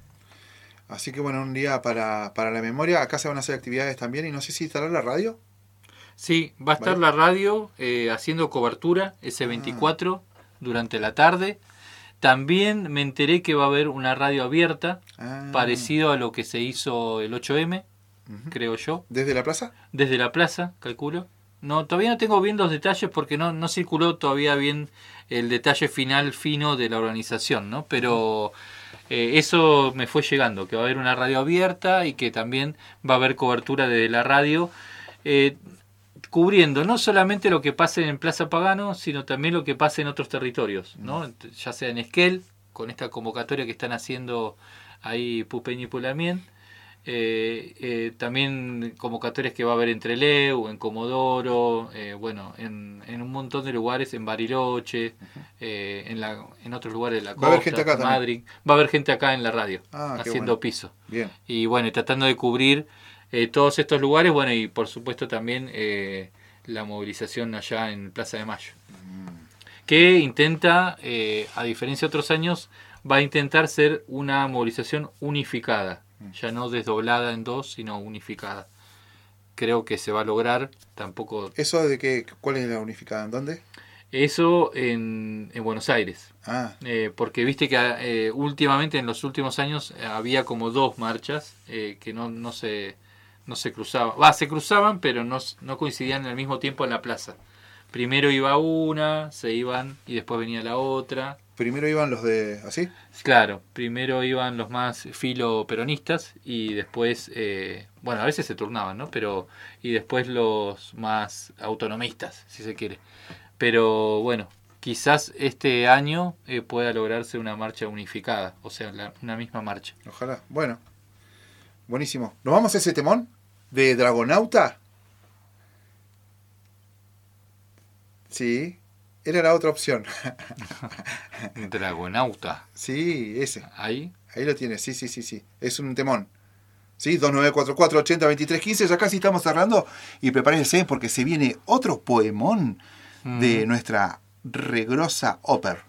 Así que bueno, un día para, para la memoria. Acá se van a hacer actividades también, y no sé si estará la radio. Sí, va a estar ¿Vale? la radio eh, haciendo cobertura ese veinticuatro ah. durante la tarde. También me enteré que va a haber una radio abierta, ah. parecido a lo que se hizo el ocho eme, uh-huh. creo yo. ¿Desde la plaza? Desde la plaza, calculo. No, todavía no tengo bien los detalles porque no, no circuló todavía bien el detalle final fino de la organización, ¿no? Pero eh, eso me fue llegando, que va a haber una radio abierta y que también va a haber cobertura desde la radio, eh, cubriendo no solamente lo que pase en Plaza Pagano, sino también lo que pase en otros territorios, ¿no? Ya sea en Esquel, con esta convocatoria que están haciendo ahí Pupeña y Pulamien, eh, eh, también convocatorias que va a haber en Trelew, en Comodoro, eh, bueno, en, en un montón de lugares, en Bariloche, uh-huh. eh, en, la, en otros lugares de la costa, va a haber gente acá Madrid, va a haber gente acá en la radio, ah, haciendo bueno. piso. Bien. Y bueno, y tratando de cubrir Eh, todos estos lugares, bueno, y por supuesto también eh, la movilización allá en Plaza de Mayo, mm. que intenta, eh, a diferencia de otros años, va a intentar ser una movilización unificada, mm. ya no desdoblada en dos, sino unificada. Creo que se va a lograr, tampoco... ¿Eso de qué? ¿Cuál es la unificada? ¿En dónde? Eso en, en Buenos Aires. Ah. Eh, porque viste que eh, últimamente, en los últimos años, eh, había como dos marchas eh, que no, no se... no se cruzaban, va, se cruzaban, pero no, no coincidían al mismo tiempo en la plaza. Primero iba una, se iban y después venía la otra. ¿Primero iban los de así? Claro, primero iban los más filo peronistas y después, eh, bueno, a veces se turnaban, ¿no? Pero, y después los más autonomistas, si se quiere. Pero bueno, quizás este año eh, pueda lograrse una marcha unificada, o sea, la, una misma marcha. Ojalá, bueno. Buenísimo. ¿Nos vamos a ese temón de Dragonauta? Sí, era la otra opción. Dragonauta. Sí, ese. ¿Ahí? Ahí lo tienes, sí, sí, sí, sí. Es un temón. Sí, dos nueve cuatro cuatro, ochenta, veintitrés, quince. Ya casi estamos cerrando. Y prepárense porque se viene otro poemón mm. de nuestra regrosa ópera.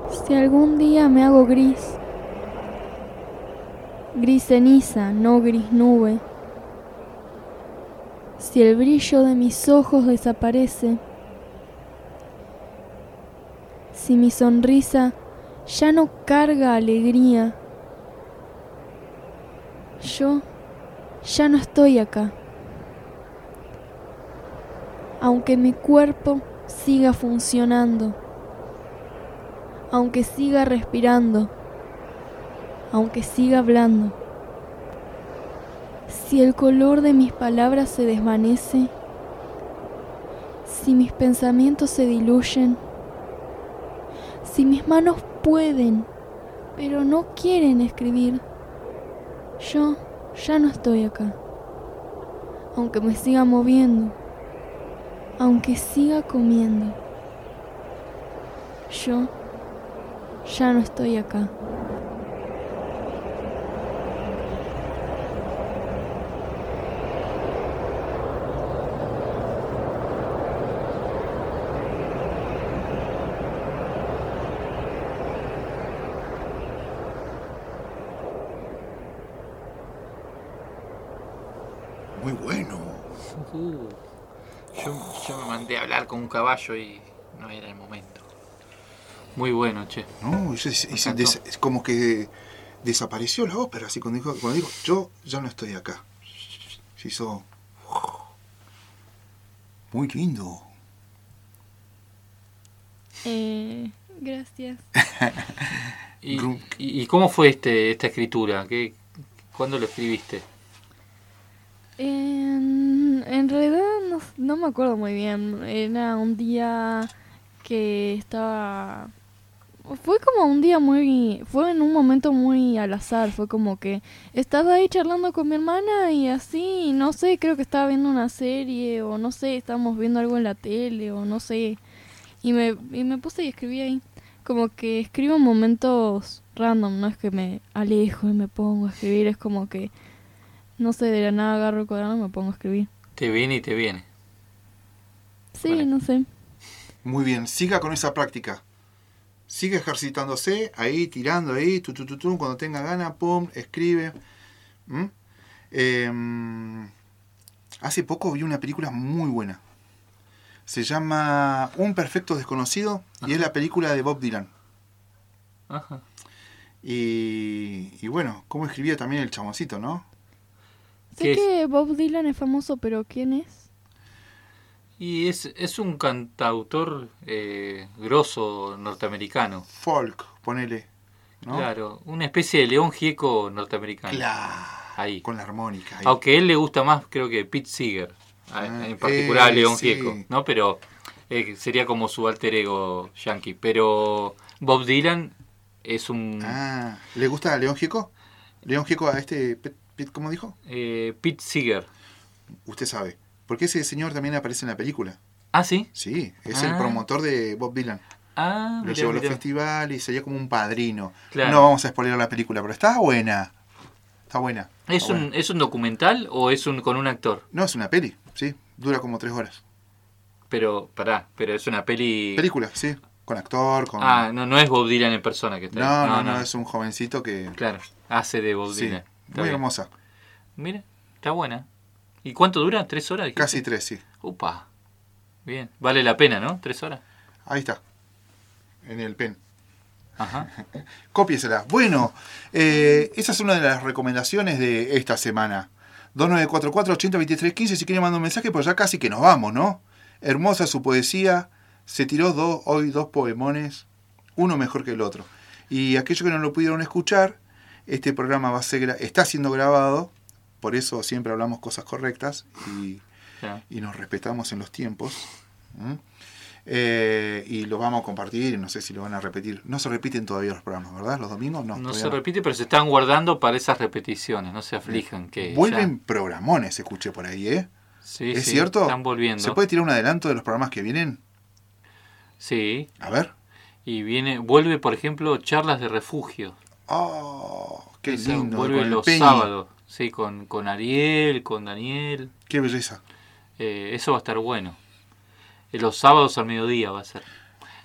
Si algún día me hago gris, gris ceniza, no gris nube, si el brillo de mis ojos desaparece, si mi sonrisa ya no carga alegría, yo ya no estoy acá. Aunque mi cuerpo siga funcionando, aunque siga respirando, aunque siga hablando, si el color de mis palabras se desvanece, si mis pensamientos se diluyen, si mis manos pueden, pero no quieren escribir, yo ya no estoy acá. Aunque me siga moviendo, aunque siga comiendo, yo ya no estoy acá. Muy bueno. Uh, yo, yo me mandé a hablar con un caballo y no era el momento. Muy bueno, che. No, es, es, es, des, es como que desapareció la ópera, así cuando dijo, cuando dijo, yo ya no estoy acá. Se hizo muy lindo. Eh, gracias. ¿Y, y, ¿Y cómo fue este esta escritura? ¿Qué, ¿Cuándo lo escribiste? En, en realidad no, no me acuerdo muy bien. Era un día que estaba... Fue como un día muy... Fue en un momento muy al azar. Fue como que estaba ahí charlando con mi hermana y así, no sé, creo que estaba viendo una serie o no sé, estábamos viendo algo en la tele o no sé. Y me, y me puse y escribí ahí. Como que escribo en momentos random, no es que me alejo y me pongo a escribir, es como que... No sé, de la nada agarro el cuaderno y me pongo a escribir. Te viene y te viene. Sí, vale. No sé. Muy bien, siga con esa práctica. Siga ejercitándose, ahí, tirando ahí, tu, tu, tu, tu, cuando tenga ganas, pum, escribe. ¿Mm? Eh, hace poco vi una película muy buena. Se llama Un Perfecto Desconocido. Ajá. Y es la película de Bob Dylan. Ajá. Y, y bueno, cómo escribía también el chaboncito, ¿no? Sé que Bob Dylan es famoso, pero ¿quién es? Y es, es un cantautor eh, grosso norteamericano. Folk, ponele, ¿no? Claro, una especie de León Gieco norteamericano. Claro, ahí. Con la armónica. Ahí. Aunque a él le gusta más, creo que Pete Seeger, ah, en particular eh, León sí. Gieco, ¿no? Pero eh, sería como su alter ego yankee. Pero Bob Dylan es un... Ah, ¿le gusta a León Gieco? ¿León Gieco a este... ¿Cómo dijo? Eh, Pete Seeger. Usted sabe. Porque ese señor también aparece en la película. ¿Ah, sí? Sí, es ah. el promotor de Bob Dylan. Ah, Lo llevó a los festivales y sería como un padrino. Claro. No vamos a spoiler la película, pero está buena. Está buena. Está ¿Es, buena. Un, ¿Es un documental o es un con un actor? No, es una peli, sí. Dura como tres horas. Pero, pará, pero es una peli... Película, sí. Con actor, con... Ah, no, no es Bob Dylan en persona que está no, ahí. No, no, no, es un jovencito que... Claro, hace de Bob sí, Dylan. Muy bien. Hermosa. Mira, está buena. ¿Y cuánto dura? ¿Tres horas? Dijiste? Casi tres, sí. Upa. Bien. Vale la pena, ¿no? ¿Tres horas? Ahí está. En el pen. Ajá. Cópiesela. Bueno, eh, esa es una de las recomendaciones de esta semana. dos nueve cuatro cuatro, ocho cero dos tres uno cinco si quieren mandar un mensaje, pues ya casi que nos vamos, ¿no? Hermosa su poesía. Se tiró dos, hoy dos poemones, uno mejor que el otro. Y aquellos que no lo pudieron escuchar, este programa va a ser, está siendo grabado, por eso siempre hablamos cosas correctas y, yeah. y nos respetamos en los tiempos. ¿Mm? Eh, y lo vamos a compartir, no sé si lo van a repetir. No se repiten todavía los programas, ¿verdad? Los domingos no. No se no. repite, pero se están guardando para esas repeticiones, no se aflijan. Que Vuelven ya... programones, escuché por ahí, ¿eh? Sí, ¿Es sí, cierto? Están volviendo. ¿Se puede tirar un adelanto de los programas que vienen? Sí. A ver. Y viene, vuelve, por ejemplo, Charlas de Refugio. Oh, qué Esa lindo. Vuelve los sábados, sí, con, con Ariel, con Daniel. Qué belleza. Eh, eso va a estar bueno. Eh, los sábados al mediodía va a ser.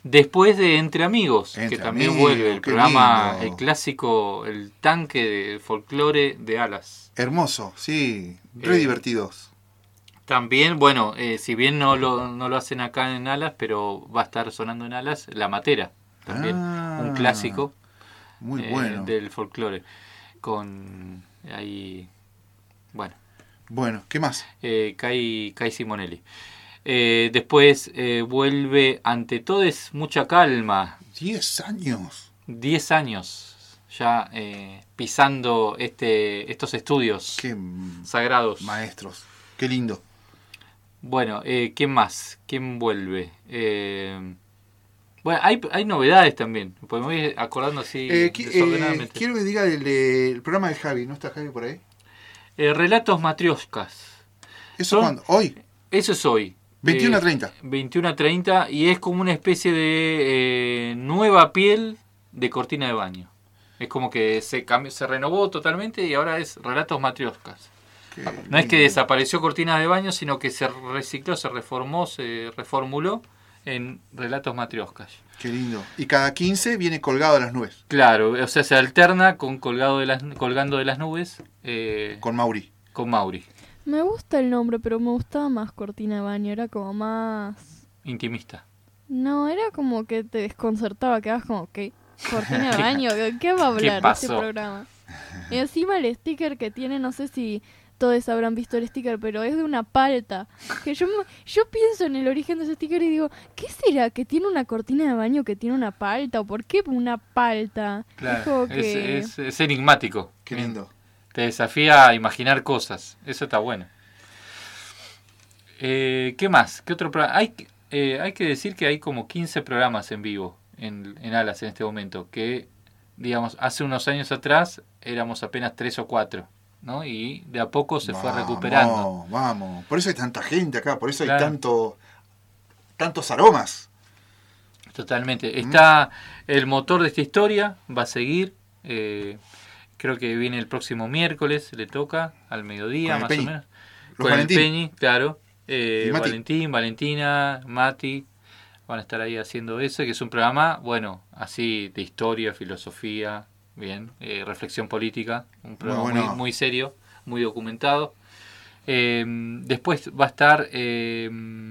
Después de Entre Amigos, Entre que también Amigos, vuelve el qué programa, lindo. el clásico, el tanque de folclore de Alas. Hermoso, sí, re Eh, divertidos. También, bueno, eh, si bien no lo, no lo hacen acá en Alas, pero va a estar sonando en Alas, La Matera, también, Ah, un clásico muy eh, bueno. del folclore, con ahí, bueno. Bueno, ¿qué más? Eh, Kai, Kai Simonelli. Eh, después eh, vuelve Ante todo es mucha calma. Diez años. Diez años ya eh, pisando este estos estudios Qué sagrados. Maestros. Qué lindo. Bueno, eh, ¿quién más? ¿Quién vuelve? Eh, bueno, hay, hay novedades también. Pues me voy acordando así Eh, qui- desordenadamente. eh, quiero que diga el, del programa de Javi. ¿No está Javi por ahí? Eh, Relatos Matrioscas. ¿Eso cuándo? ¿Hoy? Eso es hoy. veintiuno a treinta. Eh, veintiuno a treinta y es como una especie de eh, nueva piel de cortina de baño. Es como que se cambió, se renovó totalmente y ahora es Relatos Matrioscas. No es que desapareció Cortina de Baño, sino que se recicló, se reformó, se reformuló en Relatos Matrioscas. Qué lindo. Y cada quince viene colgado de las nubes. Claro, o sea, se alterna con colgado de las, colgando de las nubes. Eh, con Mauri. Con Mauri. Me gusta el nombre, pero me gustaba más Cortina de Baño. Era como más... Intimista. No, era como que te desconcertaba. Quedabas como, ¿qué? Cortina de Baño. ¿Qué va a hablar ¿Qué este pasó? programa? Y encima el sticker que tiene, no sé si todos habrán visto el sticker, pero es de una palta. Que yo, me- yo pienso en el origen de ese sticker y digo, ¿qué será? ¿Que tiene una cortina de baño que tiene una palta? ¿O por qué una palta? Claro, es como es, que... es- es enigmático. Qué lindo. Te desafía a imaginar cosas. Eso está bueno. Eh, ¿Qué más? ¿Qué otro programa? Hay, que- eh, hay que decir que hay como quince programas en vivo en, en Alas en este momento. Que, digamos, hace unos años atrás éramos apenas tres o cuatro. ¿No? Y de a poco se fue recuperando. Vamos, vamos. Por eso hay tanta gente acá, por eso hay Claro. tanto, tantos aromas. Totalmente. Está el motor de esta historia, va a seguir. eh, creo que viene el próximo miércoles, le toca al mediodía, Con el más Peñi. o menos. Los Con Valentín. el Peñi, claro. Eh, Y Mati. Valentín, Valentina, Mati. Van a estar ahí haciendo eso, que es un programa, bueno, así de historia, filosofía, bien, eh, reflexión política. Un programa muy, bueno. muy serio, muy documentado. Eh, después va a estar eh,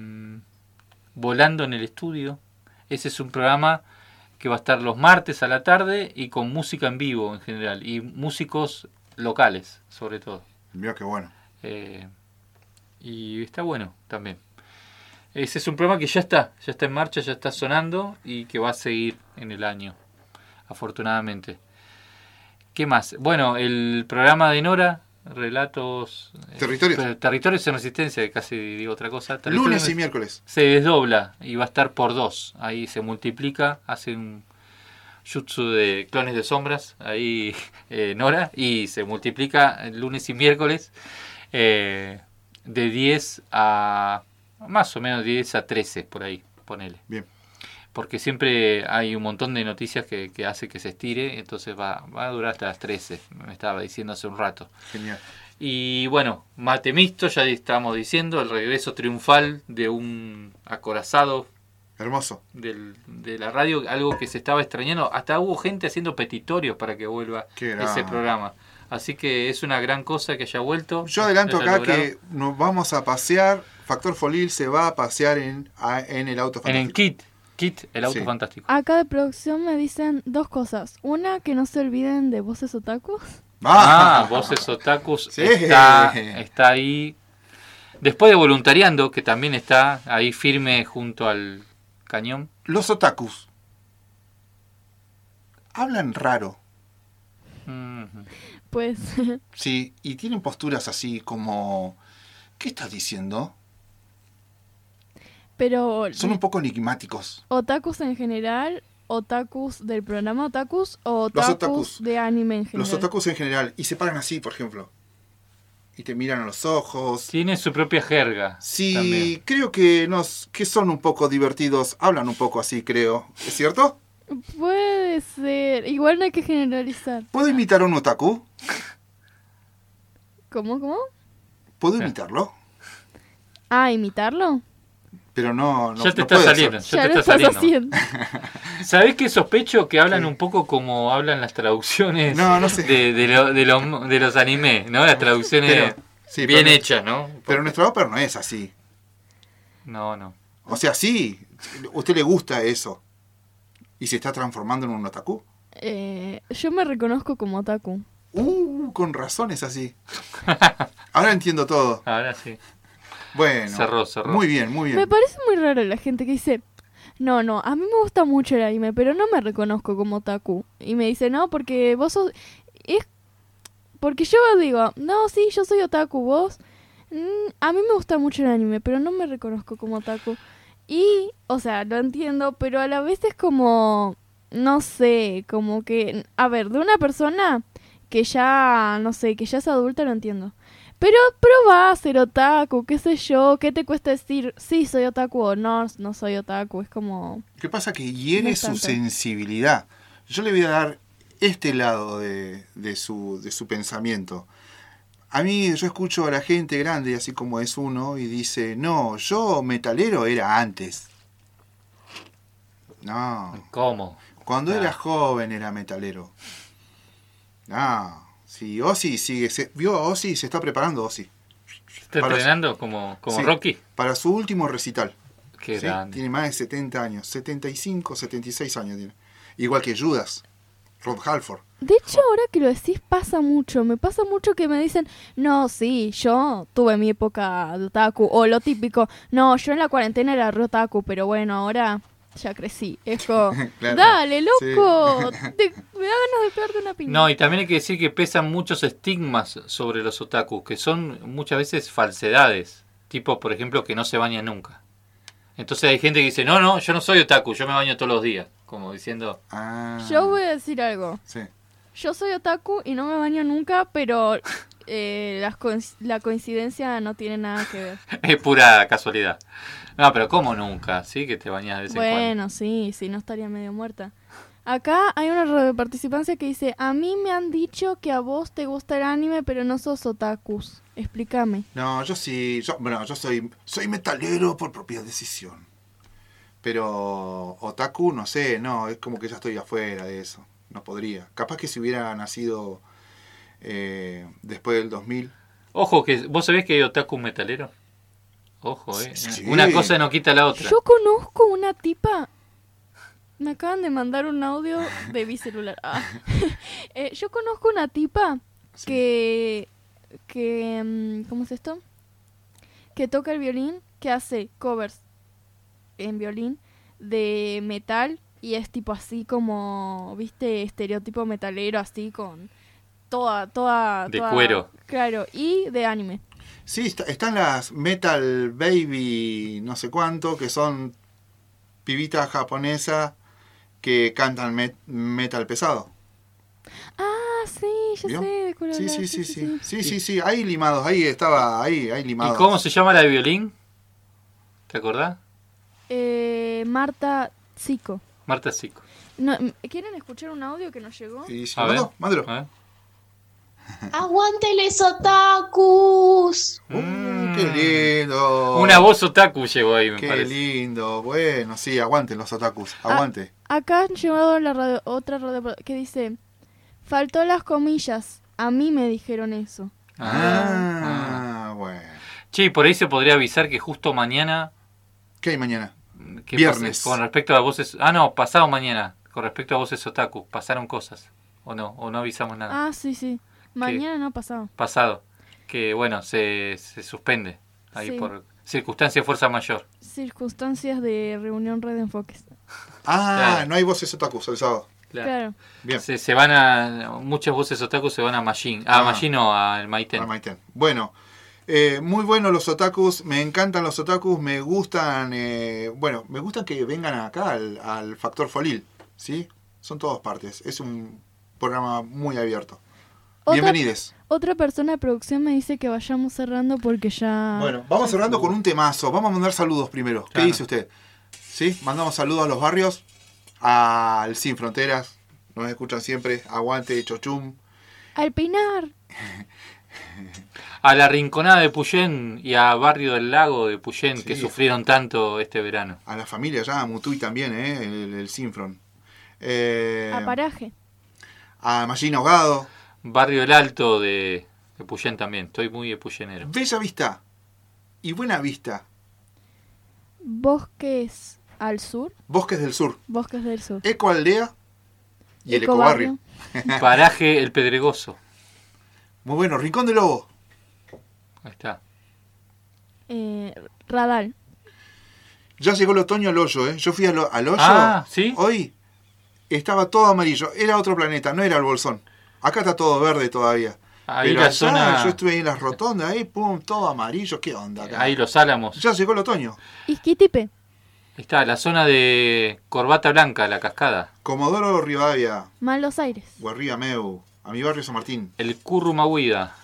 Volando en el Estudio. Ese es un programa que va a estar los martes a la tarde y con música en vivo en general. Y músicos locales, sobre todo. Mira qué bueno. Eh, y está bueno también. Ese es un programa que ya está, ya está en marcha, ya está sonando y que va a seguir en el año, afortunadamente. ¿Qué más? Bueno, el programa de Nora, Relatos... Territorios. eh, Territorios en Resistencia, que casi digo otra cosa. Lunes Territorios y miércoles. Se desdobla y va a estar por dos. Ahí se multiplica, hace un jutsu de clones de sombras, ahí eh, Nora, y se multiplica lunes y miércoles eh, de diez a... más o menos diez a trece, por ahí, ponele. Bien. Porque siempre hay un montón de noticias que, que hace que se estire, entonces va, va a durar hasta las trece, me estaba diciendo hace un rato. Genial. Y bueno, Mate Misto, ya estamos diciendo, el regreso triunfal de un acorazado. Hermoso. Del, de la radio, algo que se estaba extrañando. Hasta hubo gente haciendo petitorios para que vuelva Qué ese grande. programa. Así que es una gran cosa que haya vuelto. Yo adelanto haya acá logrado. que nos vamos a pasear. Factor Folil se va a pasear en, a- en el auto En fantástico. el Kit, Kit, el auto Sí. fantástico. Acá de producción me dicen dos cosas. Una, que no se olviden de Voces Otakus. Ah, Voces Otakus Sí. está, está ahí. Después de Voluntariando, que también está ahí firme junto al cañón. Los otakus hablan raro. Ujú. Pues, Sí, y tienen posturas así como... ¿Qué estás diciendo? pero Son un poco enigmáticos. otakus en general, otakus del programa otakus o Los otakus, otakus. de anime en general. Los otakus en general. Y se paran así, por ejemplo. Y te miran a los ojos. Tiene su propia jerga. Sí, también. creo que, nos, que son un poco divertidos. Hablan un poco así, creo. ¿Es cierto? Puede ser. Igual no hay que generalizar. ¿Puedo imitar a un otaku? ¿Cómo, cómo? ¿Puedo imitarlo? Ah, ¿imitarlo? Pero no, no Ya te no está puede saliendo, ser. ya, Ya te lo está estás saliendo. haciendo. ¿Sabés qué sospecho? Que hablan un poco como hablan las traducciones No, no sé. de, de, lo- de los, de los animes, ¿no? Las traducciones Pero- sí, bien pero- hechas, ¿no? Pero nuestra ópera no es así. No, no. O sea, sí, a usted le gusta eso. ¿Y se está transformando en un otaku? Eh, yo me reconozco como otaku. Uh, con razón es así. Ahora entiendo todo. Ahora sí. Bueno, Cerró, cerró. muy bien, muy bien. Me parece muy raro la gente que dice, no, no, a mí me gusta mucho el anime, pero no me reconozco como otaku. Y me dice, no, porque vos sos... Es... Porque yo digo, no, sí, yo soy otaku, vos... Mm, a mí me gusta mucho el anime, pero no me reconozco como otaku. Y, o sea, lo entiendo, pero a la vez es como... No sé, como que... A ver, de una persona que ya, no sé, que ya es adulta, lo entiendo. Pero probá a ser otaku, qué sé yo, ¿qué te cuesta decir sí soy otaku o no, no soy otaku? Es como... ¿Qué pasa? Que hiere No es su tanto. sensibilidad. Yo le voy a dar este lado de, de, su, de su pensamiento. A mí, yo escucho a la gente grande, así como es uno, y dice, no, yo metalero era antes. No. ¿Cómo? Cuando Ah. era joven era metalero. No. Sí, Ozzy sigue. Se, ¿Vio a Ozzy? Se está preparando Ozzy. ¿Está Para entrenando como, como Sí, Rocky? Para su último recital. Qué ¿Sí? grande. Tiene más de setenta años. setenta y cinco, setenta y seis años tiene. Igual que Judas. Rod Halford. De hecho, ahora que lo decís, pasa mucho. Me pasa mucho que me dicen, no, sí, yo tuve mi época de otaku. O lo típico, no, yo en la cuarentena era re otaku, pero bueno, ahora ya crecí. Es como, Claro. dale, loco, Sí. te- me da ganas de pegarte una piña. No, y también hay que decir que pesan muchos estigmas sobre los otakus, que son muchas veces falsedades. Tipo, por ejemplo, que no se bañan nunca. Entonces hay gente que dice, no, no, yo no soy otaku, yo me baño todos los días. Como diciendo... Yo voy a decir algo. Sí. Yo soy otaku y no me baño nunca, pero eh, las coinc- la coincidencia no tiene nada que ver. Es pura casualidad. No, pero ¿cómo nunca? Sí, que te bañas de vez en cuando. Bueno, sí, sí, no estaría medio muerta. Acá hay una radio participancia que dice, a mí me han dicho que a vos te gusta el anime, pero no sos otakus. Explícame. No, yo sí. Yo, bueno, yo soy, soy metalero por propia decisión. Pero otaku, no sé, no, es como que ya estoy afuera de eso. No podría. Capaz que si hubiera nacido eh, después del dos mil. Ojo, que ¿vos sabés que hay otaku metalero? Ojo, eh. Sí. Una cosa no quita la otra. Yo conozco una tipa... Me acaban de mandar un audio de mi celular. Ah. Eh, yo conozco una tipa que... que mm, ¿cómo es esto? Que toca el violín, que hace covers en violín de metal y es tipo así como, ¿viste? Estereotipo metalero así con toda, toda... De toda- cuero. Claro, y de anime. Sí, está- están las Metal Baby no sé cuánto, que son pibitas japonesas que cantan met- metal pesado. Ah, sí, ya ¿Vio? sé de cuál Sí, hablas, sí, sí, sí. Sí, sí, sí. Ahí limados, ahí estaba, ahí, ahí ¿Y limados. cómo se llama la de violín? ¿Te acordás? Eh, Marta Zico. Marta Zico. No, ¿quieren escuchar un audio que nos llegó? Y si A lo ver. mando, mándelo. A ver. ¡Aguánteles, otakus! Uh, qué lindo. Una voz otaku llegó ahí, me Qué parece. lindo. Bueno, sí, aguanten los otakus. Aguante. Acá han llegado la radio, otra radio que dice, faltó las comillas, a mí me dijeron eso. Ah, ah, bueno. Che, por ahí se podría avisar que justo mañana... ¿Qué hay mañana? ¿qué Viernes. pasa? Con respecto a voces... Ah, no, pasado mañana. Con respecto a voces otaku. ¿Pasaron cosas? ¿O no? ¿O no avisamos nada? Ah, sí, sí. Mañana no ha pasado. Pasado. Que, bueno, se, se suspende. Ahí Sí. por circunstancia de fuerza mayor. Circunstancias de reunión red de enfoques. Ah, Claro. no hay voces otakus el sábado. Claro. Bien. Se, se van a... Muchas voces otaku se van a Majin. Ah, Ah. Majin no, al Maiten. Al Maiten. Bueno, eh, muy buenos los otakus. Me encantan los otakus. Me gustan. Eh, bueno, me gustan que vengan acá al, al Factor Folil. ¿Sí? Son todas partes. Es un programa muy abierto. Otra- Bienvenides. Otra persona de producción me dice que vayamos cerrando porque ya... Bueno, vamos cerrando con un temazo. Vamos a mandar saludos primero. ¿Qué Claro. dice usted? ¿Sí? Mandamos saludos a los barrios. Al Sin Fronteras. Nos escuchan siempre. Aguante, Chochum. Al Pinar. A la Rinconada de Puyén y a Barrio del Lago de Puyén, Sí. que sufrieron tanto este verano. A la familia ya, a Mutuy también, ¿eh? el, el Sinfron. Eh, A Paraje. a Mallín Ahogado. Barrio El Alto de, de Puyén también. Estoy muy de puyenero. Bella Vista y Buena Vista. Bosques al sur. Bosques del Sur. Bosques del sur. Eco Aldea y el Ecobarrio. Ecobarrio. Paraje El Pedregoso. Muy bueno, Rincón de Lobo. Ahí está. Eh, Radal. Ya llegó el otoño al hoyo, ¿eh? Yo fui al, al hoyo Ah, ¿sí? hoy. Estaba todo amarillo. Era otro planeta, no era el Bolsón. Acá está todo verde todavía. Ahí Pero la allá, zona- yo estuve ahí en las rotondas, ahí, pum, todo amarillo. ¿Qué onda acá? Ahí Los Álamos. Ya llegó el otoño. Isquitipe. Ahí está, la zona de Corbata Blanca, la cascada. Comodoro Rivadavia, Malos Aires. Guarría Meu, a mi barrio San Martín. El Currumahuida.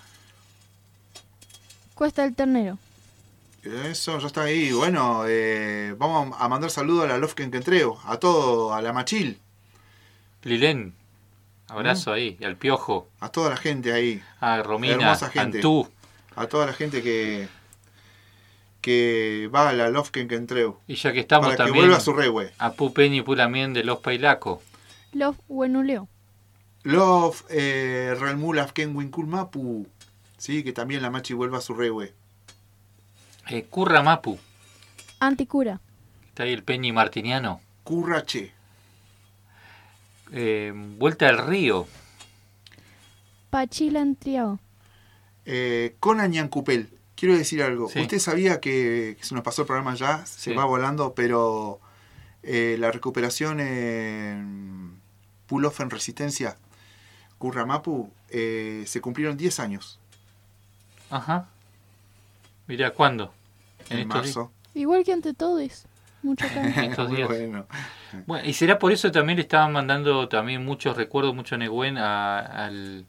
Cuesta del Ternero. Eso, ya está ahí. Bueno, eh, vamos a mandar saludos a la Lofken que entrego, a todo, a la Machil, Lilén. Abrazo ahí. Y al Piojo. a toda la gente ahí. A Romina. Hermosa gente. Antú. A toda la gente que que va a la Lofken que entrego. Y ya que estamos Para que también. vuelva a su rehue. A Pupeñi y Pulamien de Los Pailaco. Los Huenuleo. Lof, eh, Realmul Afken Winkul Mapu. Sí, que también la Machi vuelva a su rehue. Eh, Curra Mapu. Anticura. Está ahí el Peñi Martiniano. Currache. Eh, Vuelta al Río. Pachila Entriao. Eh, Conan Ñancupel. Quiero decir algo. Sí. Usted sabía que, que se nos pasó el programa ya, se Sí. va volando, pero eh, la recuperación en pull-off en resistencia, Curramapu, eh, se cumplieron diez años Ajá. Mirá, ¿cuándo? en, estos marzo. Igual que ante todos. Mucho cambio. Estos Muy días. bueno. Bueno, y será por eso también le estaban mandando también muchos recuerdos, mucho Negüen a- al,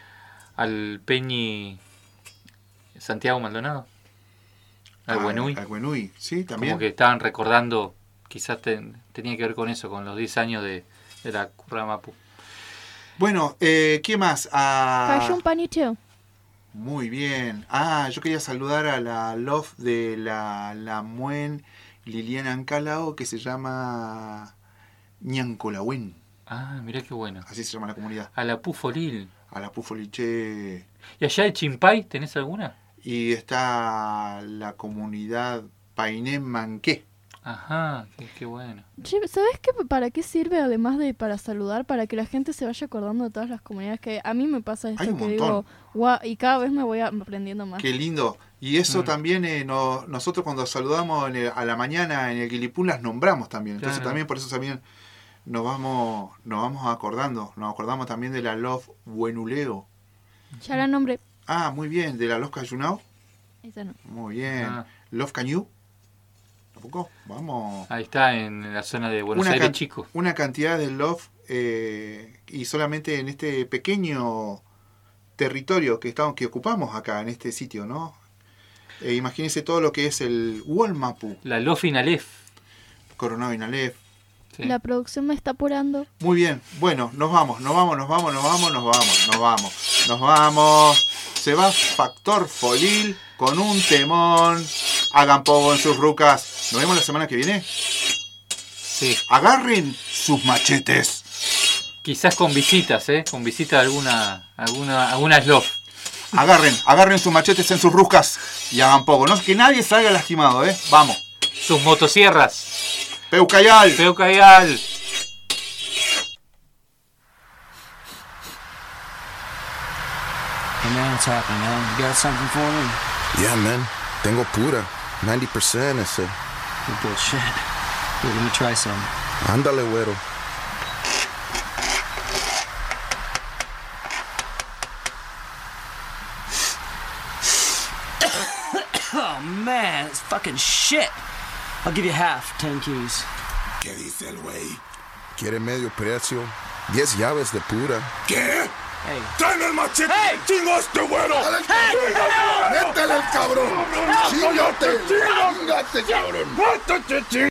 al Peñi Santiago Maldonado, al Ah, Buenui. Al Buenui, sí, también. Como que estaban recordando, quizás ten- tenía que ver con eso, con los diez años de, de la Curra Mapu. Bueno, eh, ¿qué más? Ah, Cayó un panicheo. muy bien. Ah, yo quería saludar a la Love de la, la Muen Liliana Ancalao, que se llama Ñancolahuen. Ah, mirá qué bueno. Así se llama la comunidad. A la Pufolil. A la Pufoliche. ¿Y allá de Chimpay tenés alguna? Y está la comunidad Painé Manqué. Ajá, qué, qué bueno. Che, ¿sabes qué, para qué sirve además de para saludar? Para que la gente se vaya acordando de todas las comunidades que a mí me pasa esto Hay un que montón. digo, guau, y cada vez me voy aprendiendo más. Qué lindo. Y eso Mm. también eh, no- nosotros cuando saludamos en el- a la mañana en el Guilipún las nombramos también. Entonces Claro. también por eso también nos vamos, nos vamos acordando. Nos acordamos también de la Love Buenuleo. Ya la nombre. Ah, muy bien. De la Love Cayunao. Esa no. Muy bien. Ah. Love Cañú. ¿Tampoco? Vamos. Ahí está, en la zona de Buenos Una Aires can- Chico. Una cantidad de love eh, y solamente en este pequeño territorio que estamos, que ocupamos acá en este sitio, ¿no? Eh, imagínense todo lo que es el Wolmapu, La Lofin Aleph. Coronado Inalef. Sí. La producción me está apurando. Muy bien, bueno, nos vamos, nos vamos, nos vamos, nos vamos, nos vamos, nos vamos, nos vamos. Se va Factor Folil con un temón. Hagan poco en sus rucas. Nos vemos la semana que viene. Sí. Agarren sus machetes. Quizás con visitas, ¿eh? Con visita de alguna, alguna, alguna Slof. Agarren, agarren sus machetes en sus ruscas y hagan poco. No, que nadie salga lastimado, ¿eh? Vamos. Sus motosierras. Peucayal. Peucayal. Hey man, what's happening, man? You got something for me? Yeah, man. Tengo pura. ninety percent ese. Good, good shit. Here, let me try some. Ándale, güero. Oh man, it's fucking shit. I'll give you half, ten keys. ¿Qué dice el güey? Quiere medio precio. Diez llaves de pura. ¿Qué? Hey. ¡Tráeme el machete! ¡Hey! ¡Chingaste, güero! Hey! ¡Métele el cabrón! ¡Chingate! ¡Chingate, cabrón!